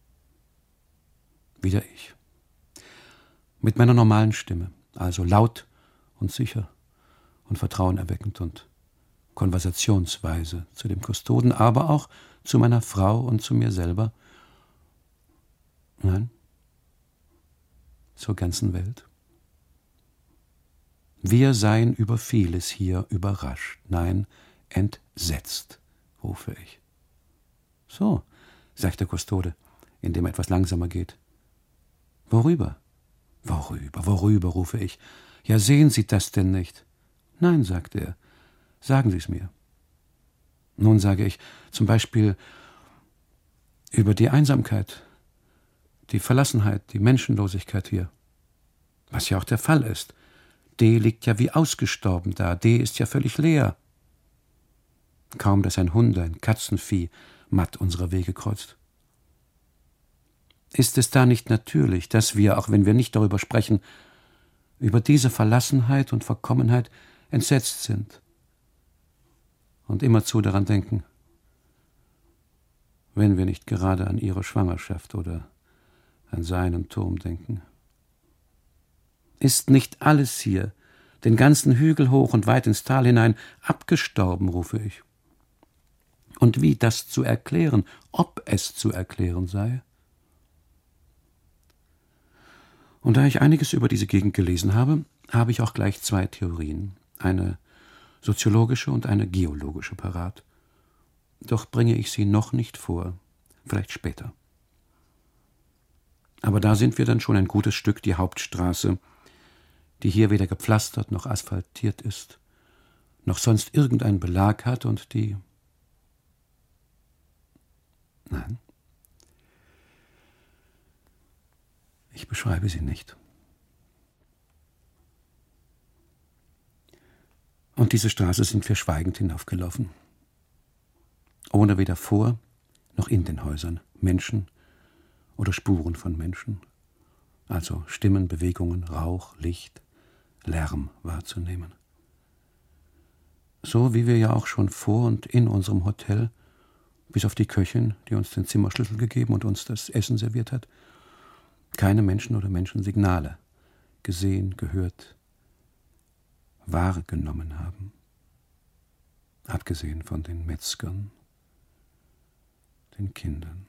Wieder ich. Mit meiner normalen Stimme, also laut und sicher und vertrauenerweckend und konversationsweise zu dem Kustoden, aber auch zu meiner Frau und zu mir selber. Nein, zur ganzen Welt. Wir seien über vieles hier überrascht, nein, entsetzt, rufe ich. So, sagt der Kustode, indem er etwas langsamer geht. Worüber? Worüber, worüber, rufe ich. Ja, sehen Sie das denn nicht? Nein, sagt er, sagen Sie es mir. Nun, sage ich, zum Beispiel über die Einsamkeit, die Verlassenheit, die Menschenlosigkeit hier. Was ja auch der Fall ist. D liegt ja wie ausgestorben da, D ist ja völlig leer. Kaum, dass ein Hund, ein Katzenvieh matt unsere Wege kreuzt. Ist es da nicht natürlich, dass wir, auch wenn wir nicht darüber sprechen, über diese Verlassenheit und Verkommenheit entsetzt sind und immerzu daran denken, wenn wir nicht gerade an ihre Schwangerschaft oder an seinen Turm denken? Ist nicht alles hier, den ganzen Hügel hoch und weit ins Tal hinein, abgestorben, rufe ich. Und wie das zu erklären, ob es zu erklären sei? Und da ich einiges über diese Gegend gelesen habe, habe ich auch gleich zwei Theorien, eine soziologische und eine geologische parat. Doch bringe ich sie noch nicht vor, vielleicht später. Aber da sind wir dann schon ein gutes Stück die Hauptstraße, die hier weder gepflastert noch asphaltiert ist, noch sonst irgendeinen Belag hat und die... Nein, ich beschreibe sie nicht. Und diese Straße sind wir schweigend hinaufgelaufen, ohne weder vor noch in den Häusern Menschen oder Spuren von Menschen, also Stimmen, Bewegungen, Rauch, Licht, Lärm wahrzunehmen. So wie wir ja auch schon vor und in unserem Hotel, bis auf die Köchin, die uns den Zimmerschlüssel gegeben und uns das Essen serviert hat, keine Menschen oder Menschensignale gesehen, gehört, wahrgenommen haben, abgesehen von den Metzgern, den Kindern.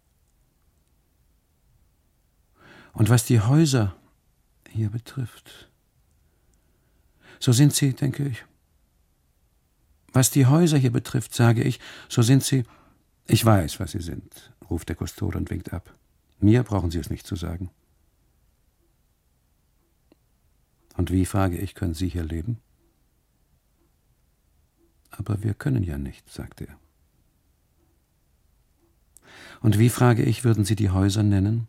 Und was die Häuser hier betrifft, so sind sie, denke ich, was die Häuser hier betrifft, sage ich, so sind sie »Ich weiß, was Sie sind«, ruft der Kustode und winkt ab. »Mir brauchen Sie es nicht zu sagen.« »Und wie, frage ich, können Sie hier leben?« »Aber wir können ja nicht«, sagt er. »Und wie, frage ich, würden Sie die Häuser nennen?«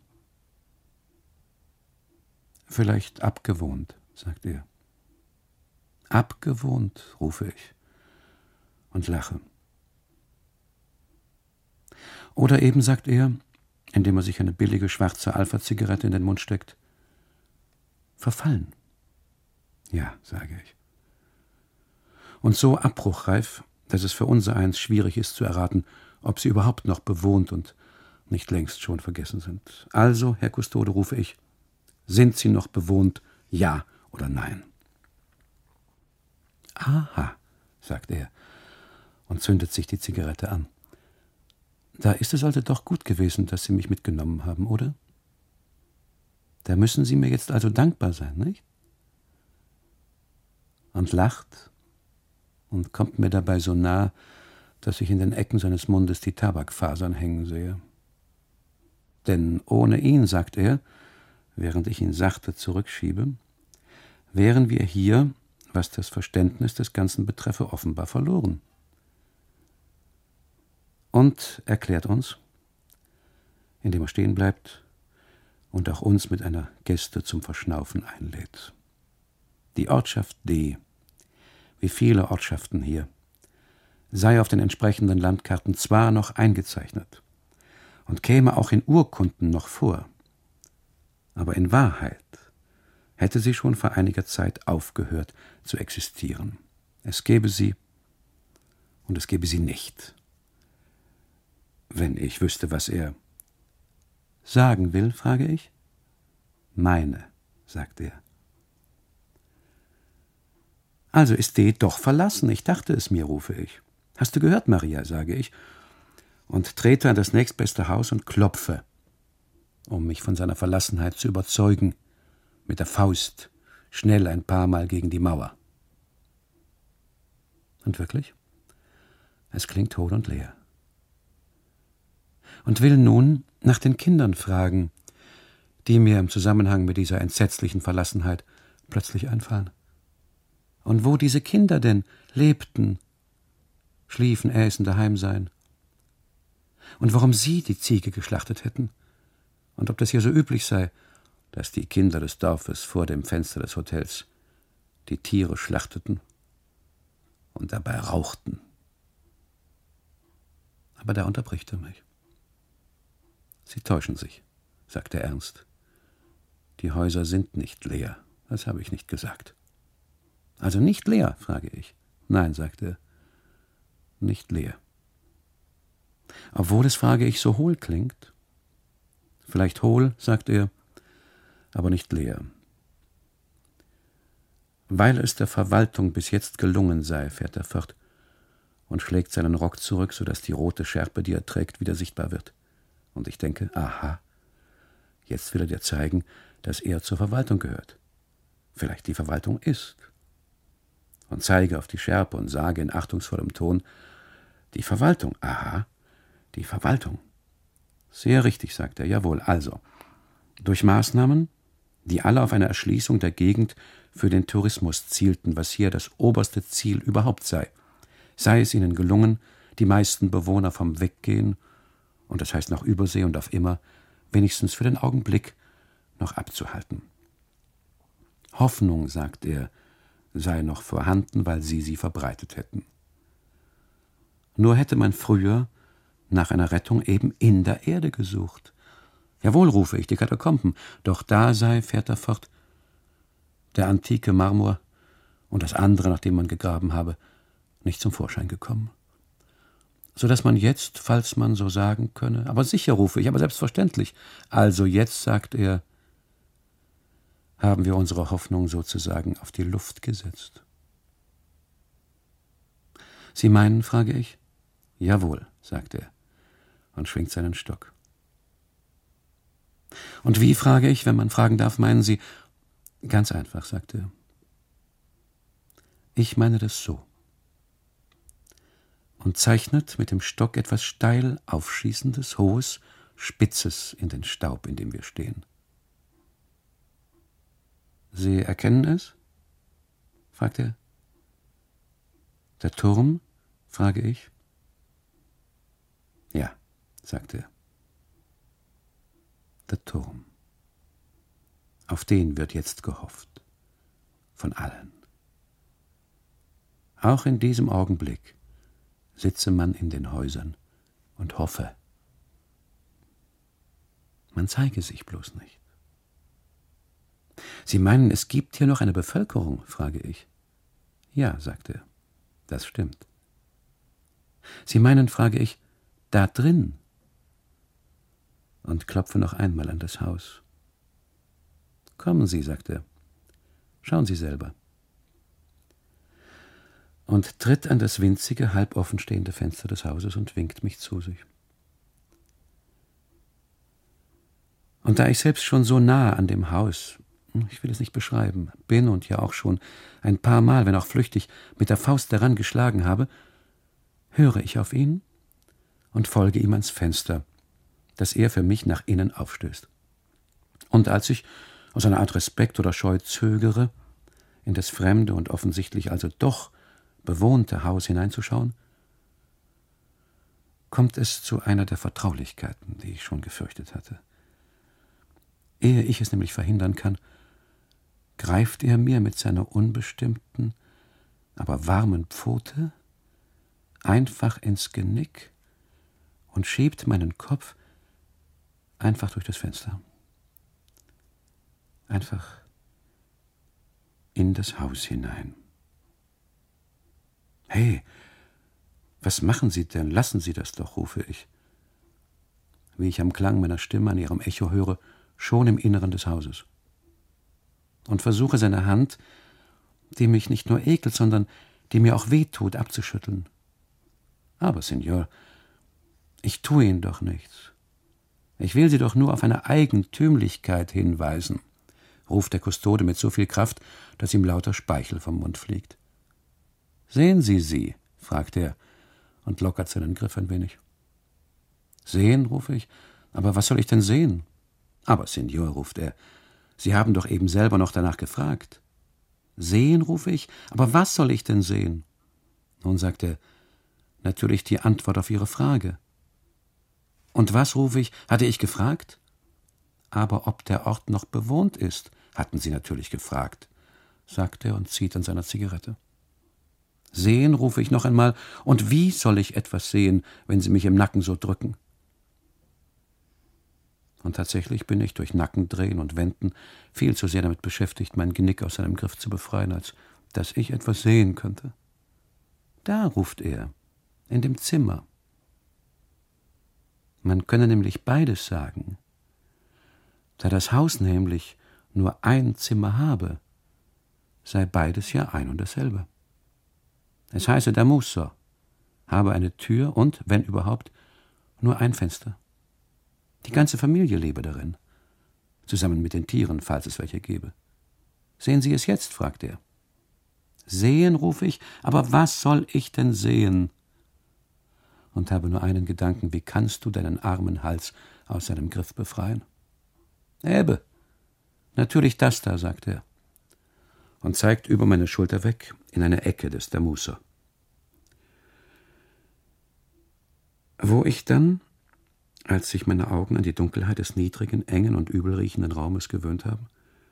»Vielleicht abgewohnt«, sagt er. »Abgewohnt«, rufe ich und lache. Oder eben, sagt er, indem er sich eine billige schwarze Alpha-Zigarette in den Mund steckt, »verfallen«. »Ja«, sage ich. Und so abbruchreif, dass es für unsereins schwierig ist zu erraten, ob sie überhaupt noch bewohnt und nicht längst schon vergessen sind. Also, Herr Kustode, rufe ich, sind sie noch bewohnt, ja oder nein? »Aha«, sagt er und zündet sich die Zigarette an. »Da ist es also doch gut gewesen, dass Sie mich mitgenommen haben, oder? Da müssen Sie mir jetzt also dankbar sein, nicht?« Und lacht und kommt mir dabei so nah, dass ich in den Ecken seines Mundes die Tabakfasern hängen sehe. »Denn ohne ihn«, sagt er, während ich ihn sachte zurückschiebe, »wären wir hier, was das Verständnis des Ganzen betreffe, offenbar verloren.« Und erklärt uns, indem er stehen bleibt und auch uns mit einer Geste zum Verschnaufen einlädt. Die Ortschaft D, wie viele Ortschaften hier, sei auf den entsprechenden Landkarten zwar noch eingezeichnet und käme auch in Urkunden noch vor, aber in Wahrheit hätte sie schon vor einiger Zeit aufgehört zu existieren. Es gäbe sie und es gäbe sie nicht. Wenn ich wüsste, was er sagen will, frage ich. »Meine«, sagt er. »Also ist D doch verlassen, ich dachte es mir«, rufe ich. »Hast du gehört, Maria«, sage ich, und trete an das nächstbeste Haus und klopfe, um mich von seiner Verlassenheit zu überzeugen, mit der Faust schnell ein paar Mal gegen die Mauer. Und wirklich, es klingt hohl und leer. Und will nun nach den Kindern fragen, die mir im Zusammenhang mit dieser entsetzlichen Verlassenheit plötzlich einfallen. Und wo diese Kinder denn lebten, schliefen, äßen, daheim seien. Und warum sie die Ziege geschlachtet hätten. Und ob das hier so üblich sei, dass die Kinder des Dorfes vor dem Fenster des Hotels die Tiere schlachteten und dabei rauchten. Aber da unterbricht er mich. »Sie täuschen sich«, sagt er ernst. »Die Häuser sind nicht leer, das habe ich nicht gesagt.« »Also nicht leer?«, frage ich. »Nein«, sagt er, »nicht leer.« Obwohl es, frage ich, so hohl klingt. »Vielleicht hohl«, sagt er, »aber nicht leer.« Weil es der Verwaltung bis jetzt gelungen sei, fährt er fort und schlägt seinen Rock zurück, so dass die rote Schärpe, die er trägt, wieder sichtbar wird. Und ich denke, aha, jetzt will er dir zeigen, dass er zur Verwaltung gehört. Vielleicht die Verwaltung ist. Und zeige auf die Schärpe und sage in achtungsvollem Ton, die Verwaltung, aha, die Verwaltung. Sehr richtig, sagt er, jawohl, also, durch Maßnahmen, die alle auf eine Erschließung der Gegend für den Tourismus zielten, was hier das oberste Ziel überhaupt sei, sei es ihnen gelungen, die meisten Bewohner vom Weggehen, und das heißt nach Übersee und auf immer, wenigstens für den Augenblick noch abzuhalten. Hoffnung, sagt er, sei noch vorhanden, weil sie sie verbreitet hätten. Nur hätte man früher nach einer Rettung eben in der Erde gesucht. Jawohl, rufe ich, die Katakomben, doch da sei, fährt er fort, der antike Marmor und das andere, nach dem man gegraben habe, nicht zum Vorschein gekommen. So dass man jetzt, falls man so sagen könne, aber sicher, rufe ich, aber selbstverständlich, also jetzt, sagt er, haben wir unsere Hoffnung sozusagen auf die Luft gesetzt. Sie meinen, frage ich? Jawohl, sagt er und schwingt seinen Stock. Und wie, frage ich, wenn man fragen darf, meinen Sie? Ganz einfach, sagt er. Ich meine das so. und zeichnet mit dem Stock etwas steil aufschießendes, hohes, spitzes in den Staub, in dem wir stehen. »Sie erkennen es?« fragt er. »Der Turm?« frage ich. »Ja«, sagt er. »Der Turm. Auf den wird jetzt gehofft. Von allen. Auch in diesem Augenblick sitze man in den Häusern und hoffe. Man zeige sich bloß nicht.« »Sie meinen, es gibt hier noch eine Bevölkerung?« frage ich. »Ja«, sagt er, »das stimmt.« »Sie meinen«, frage ich, »da drin?« und klopfe noch einmal an das Haus. »Kommen Sie«, sagt er, »schauen Sie selber.« Und tritt an das winzige, halb offen stehende Fenster des Hauses und winkt mich zu sich. Und da ich selbst schon so nah an dem Haus, ich will es nicht beschreiben, bin und ja auch schon ein paar Mal, wenn auch flüchtig, mit der Faust daran geschlagen habe, höre ich auf ihn und folge ihm ans Fenster, das er für mich nach innen aufstößt. Und als ich aus einer Art Respekt oder Scheu zögere, in das fremde und offensichtlich also doch bewohnte Haus hineinzuschauen, kommt es zu einer der Vertraulichkeiten, die ich schon gefürchtet hatte. Ehe ich es nämlich verhindern kann, greift er mir mit seiner unbestimmten, aber warmen Pfote einfach ins Genick und schiebt meinen Kopf einfach durch das Fenster. Einfach in das Haus hinein. »Hey, was machen Sie denn? Lassen Sie das doch«, rufe ich, wie ich am Klang meiner Stimme an ihrem Echo höre, schon im Inneren des Hauses. Und versuche seine Hand, die mich nicht nur ekelt, sondern die mir auch wehtut, abzuschütteln. »Aber, Signor, ich tue Ihnen doch nichts. Ich will Sie doch nur auf eine Eigentümlichkeit hinweisen«, ruft der Kustode mit so viel Kraft, dass ihm lauter Speichel vom Mund fliegt. »Sehen Sie sie?« fragt er und lockert seinen Griff ein wenig. »Sehen?«, rufe ich. »Aber was soll ich denn sehen?« »Aber, Signor«, ruft er, »Sie haben doch eben selber noch danach gefragt.« »Sehen?«, rufe ich. »Aber was soll ich denn sehen?« Nun sagt er, »natürlich die Antwort auf Ihre Frage.« »Und was«, rufe ich, »hatte ich gefragt?« »Aber ob der Ort noch bewohnt ist, hatten Sie natürlich gefragt«, sagt er und zieht an seiner Zigarette. »Sehen«, rufe ich noch einmal, »und wie soll ich etwas sehen, wenn Sie mich im Nacken so drücken?« Und tatsächlich bin ich durch Nackendrehen und Wenden viel zu sehr damit beschäftigt, mein Genick aus seinem Griff zu befreien, als dass ich etwas sehen könnte. »Da«, ruft er, »in dem Zimmer.« Man könne nämlich beides sagen. Da das Haus nämlich nur ein Zimmer habe, sei beides ja ein und dasselbe. Es heiße Damuso, habe eine Tür und, wenn überhaupt, nur ein Fenster. Die ganze Familie lebe darin, zusammen mit den Tieren, falls es welche gebe. »Sehen Sie es jetzt?«, fragt er. »Sehen«, rufe ich, »aber was soll ich denn sehen?« Und habe nur einen Gedanken, wie kannst du deinen armen Hals aus seinem Griff befreien? »Ebbe, natürlich das da«, sagt er und zeigt über meine Schulter weg in eine Ecke des Damuso. Wo ich dann, als sich meine Augen an die Dunkelheit des niedrigen, engen und übelriechenden Raumes gewöhnt haben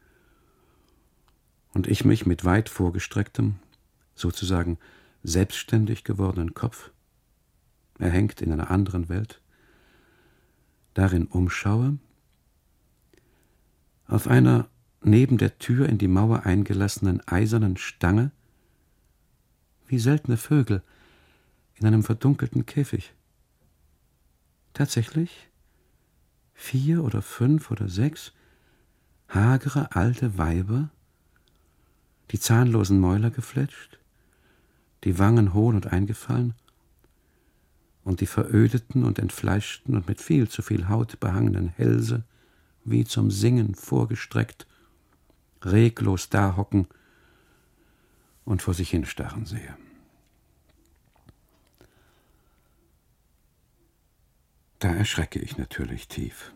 und ich mich mit weit vorgestrecktem, sozusagen selbstständig gewordenen Kopf, erhängt in einer anderen Welt, darin umschaue, auf einer neben der Tür in die Mauer eingelassenen eisernen Stange, wie seltene Vögel in einem verdunkelten Käfig. Tatsächlich vier oder fünf oder sechs hagere alte Weiber, die zahnlosen Mäuler gefletscht, die Wangen hohl und eingefallen und die verödeten und entfleischten und mit viel zu viel Haut behangenen Hälse wie zum Singen vorgestreckt, reglos dahocken und vor sich hinstarren sehe. Da erschrecke ich natürlich tief.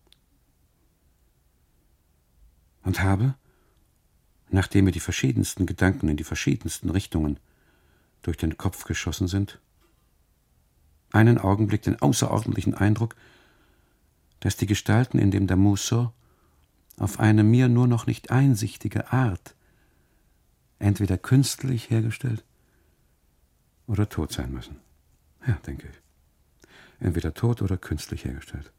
Und habe, nachdem mir die verschiedensten Gedanken in die verschiedensten Richtungen durch den Kopf geschossen sind, einen Augenblick den außerordentlichen Eindruck, dass die Gestalten in dem Damuso auf eine mir nur noch nicht einsichtige Art entweder künstlich hergestellt oder tot sein müssen. Ja, denke ich. Entweder tot oder künstlich hergestellt.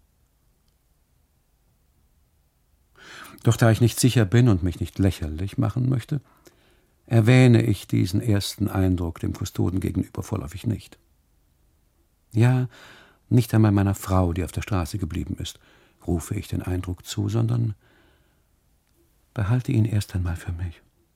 Doch da ich nicht sicher bin und mich nicht lächerlich machen möchte, erwähne ich diesen ersten Eindruck dem Kustoden gegenüber vorläufig nicht. Ja, nicht einmal meiner Frau, die auf der Straße geblieben ist, rufe ich den Eindruck zu, sondern behalte ihn erst einmal für mich.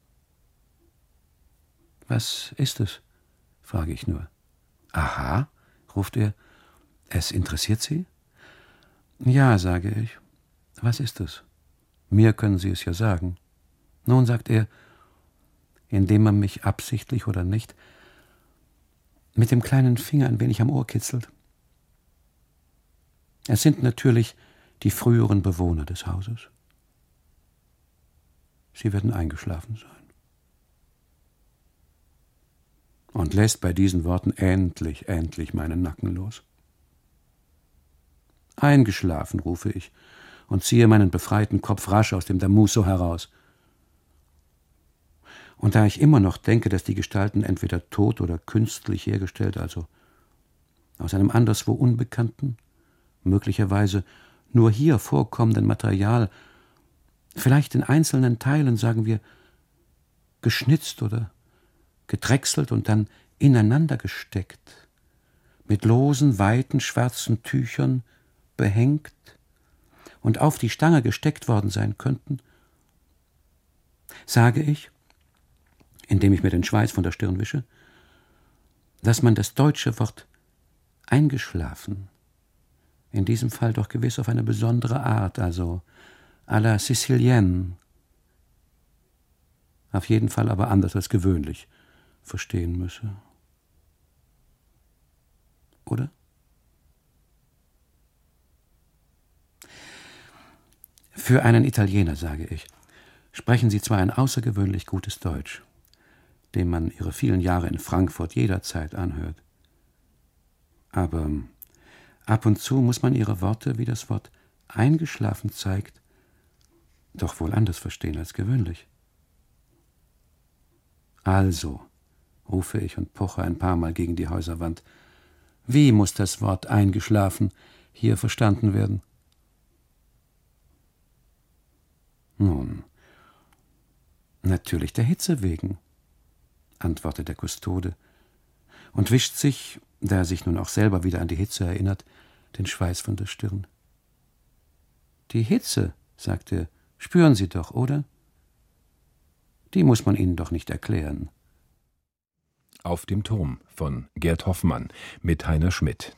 »Was ist es?« frage ich nur. »Aha«, ruft er, »es interessiert Sie?« »Ja«, sage ich. »Was ist es? Mir können Sie es ja sagen.« »Nun«, sagt er, indem er mich absichtlich oder nicht mit dem kleinen Finger ein wenig am Ohr kitzelt. Es sind natürlich die früheren Bewohner des Hauses. Sie werden eingeschlafen sein. Und lässt bei diesen Worten endlich, endlich meinen Nacken los. »Eingeschlafen«, rufe ich und ziehe meinen befreiten Kopf rasch aus dem Damuso heraus. Und da ich immer noch denke, dass die Gestalten entweder tot oder künstlich hergestellt, also aus einem anderswo unbekannten, möglicherweise nur hier vorkommenden Material, vielleicht in einzelnen Teilen, sagen wir, geschnitzt oder gedrechselt und dann ineinander gesteckt, mit losen, weiten, schwarzen Tüchern behängt und auf die Stange gesteckt worden sein könnten, sage ich, indem ich mir den Schweiß von der Stirn wische, dass man das deutsche Wort eingeschlafen in diesem Fall doch gewiss auf eine besondere Art, also à la Sicilienne, auf jeden Fall aber anders als gewöhnlich, verstehen müsse. Oder? Für einen Italiener, sage ich, sprechen Sie zwar ein außergewöhnlich gutes Deutsch, dem man Ihre vielen Jahre in Frankfurt jederzeit anhört, aber ab und zu muss man Ihre Worte, wie das Wort eingeschlafen zeigt, doch wohl anders verstehen als gewöhnlich. Also, rufe ich und poche ein paar Mal gegen die Häuserwand, wie muss das Wort eingeschlafen hier verstanden werden? Nun, natürlich der Hitze wegen, antwortet der Kustode und wischt sich, da er sich nun auch selber wieder an die Hitze erinnert, den Schweiß von der Stirn. Die Hitze, sagt er, spüren Sie doch, oder? Die muss man Ihnen doch nicht erklären. Auf dem Turm von Gerd Hoffmann mit Heiner Schmidt.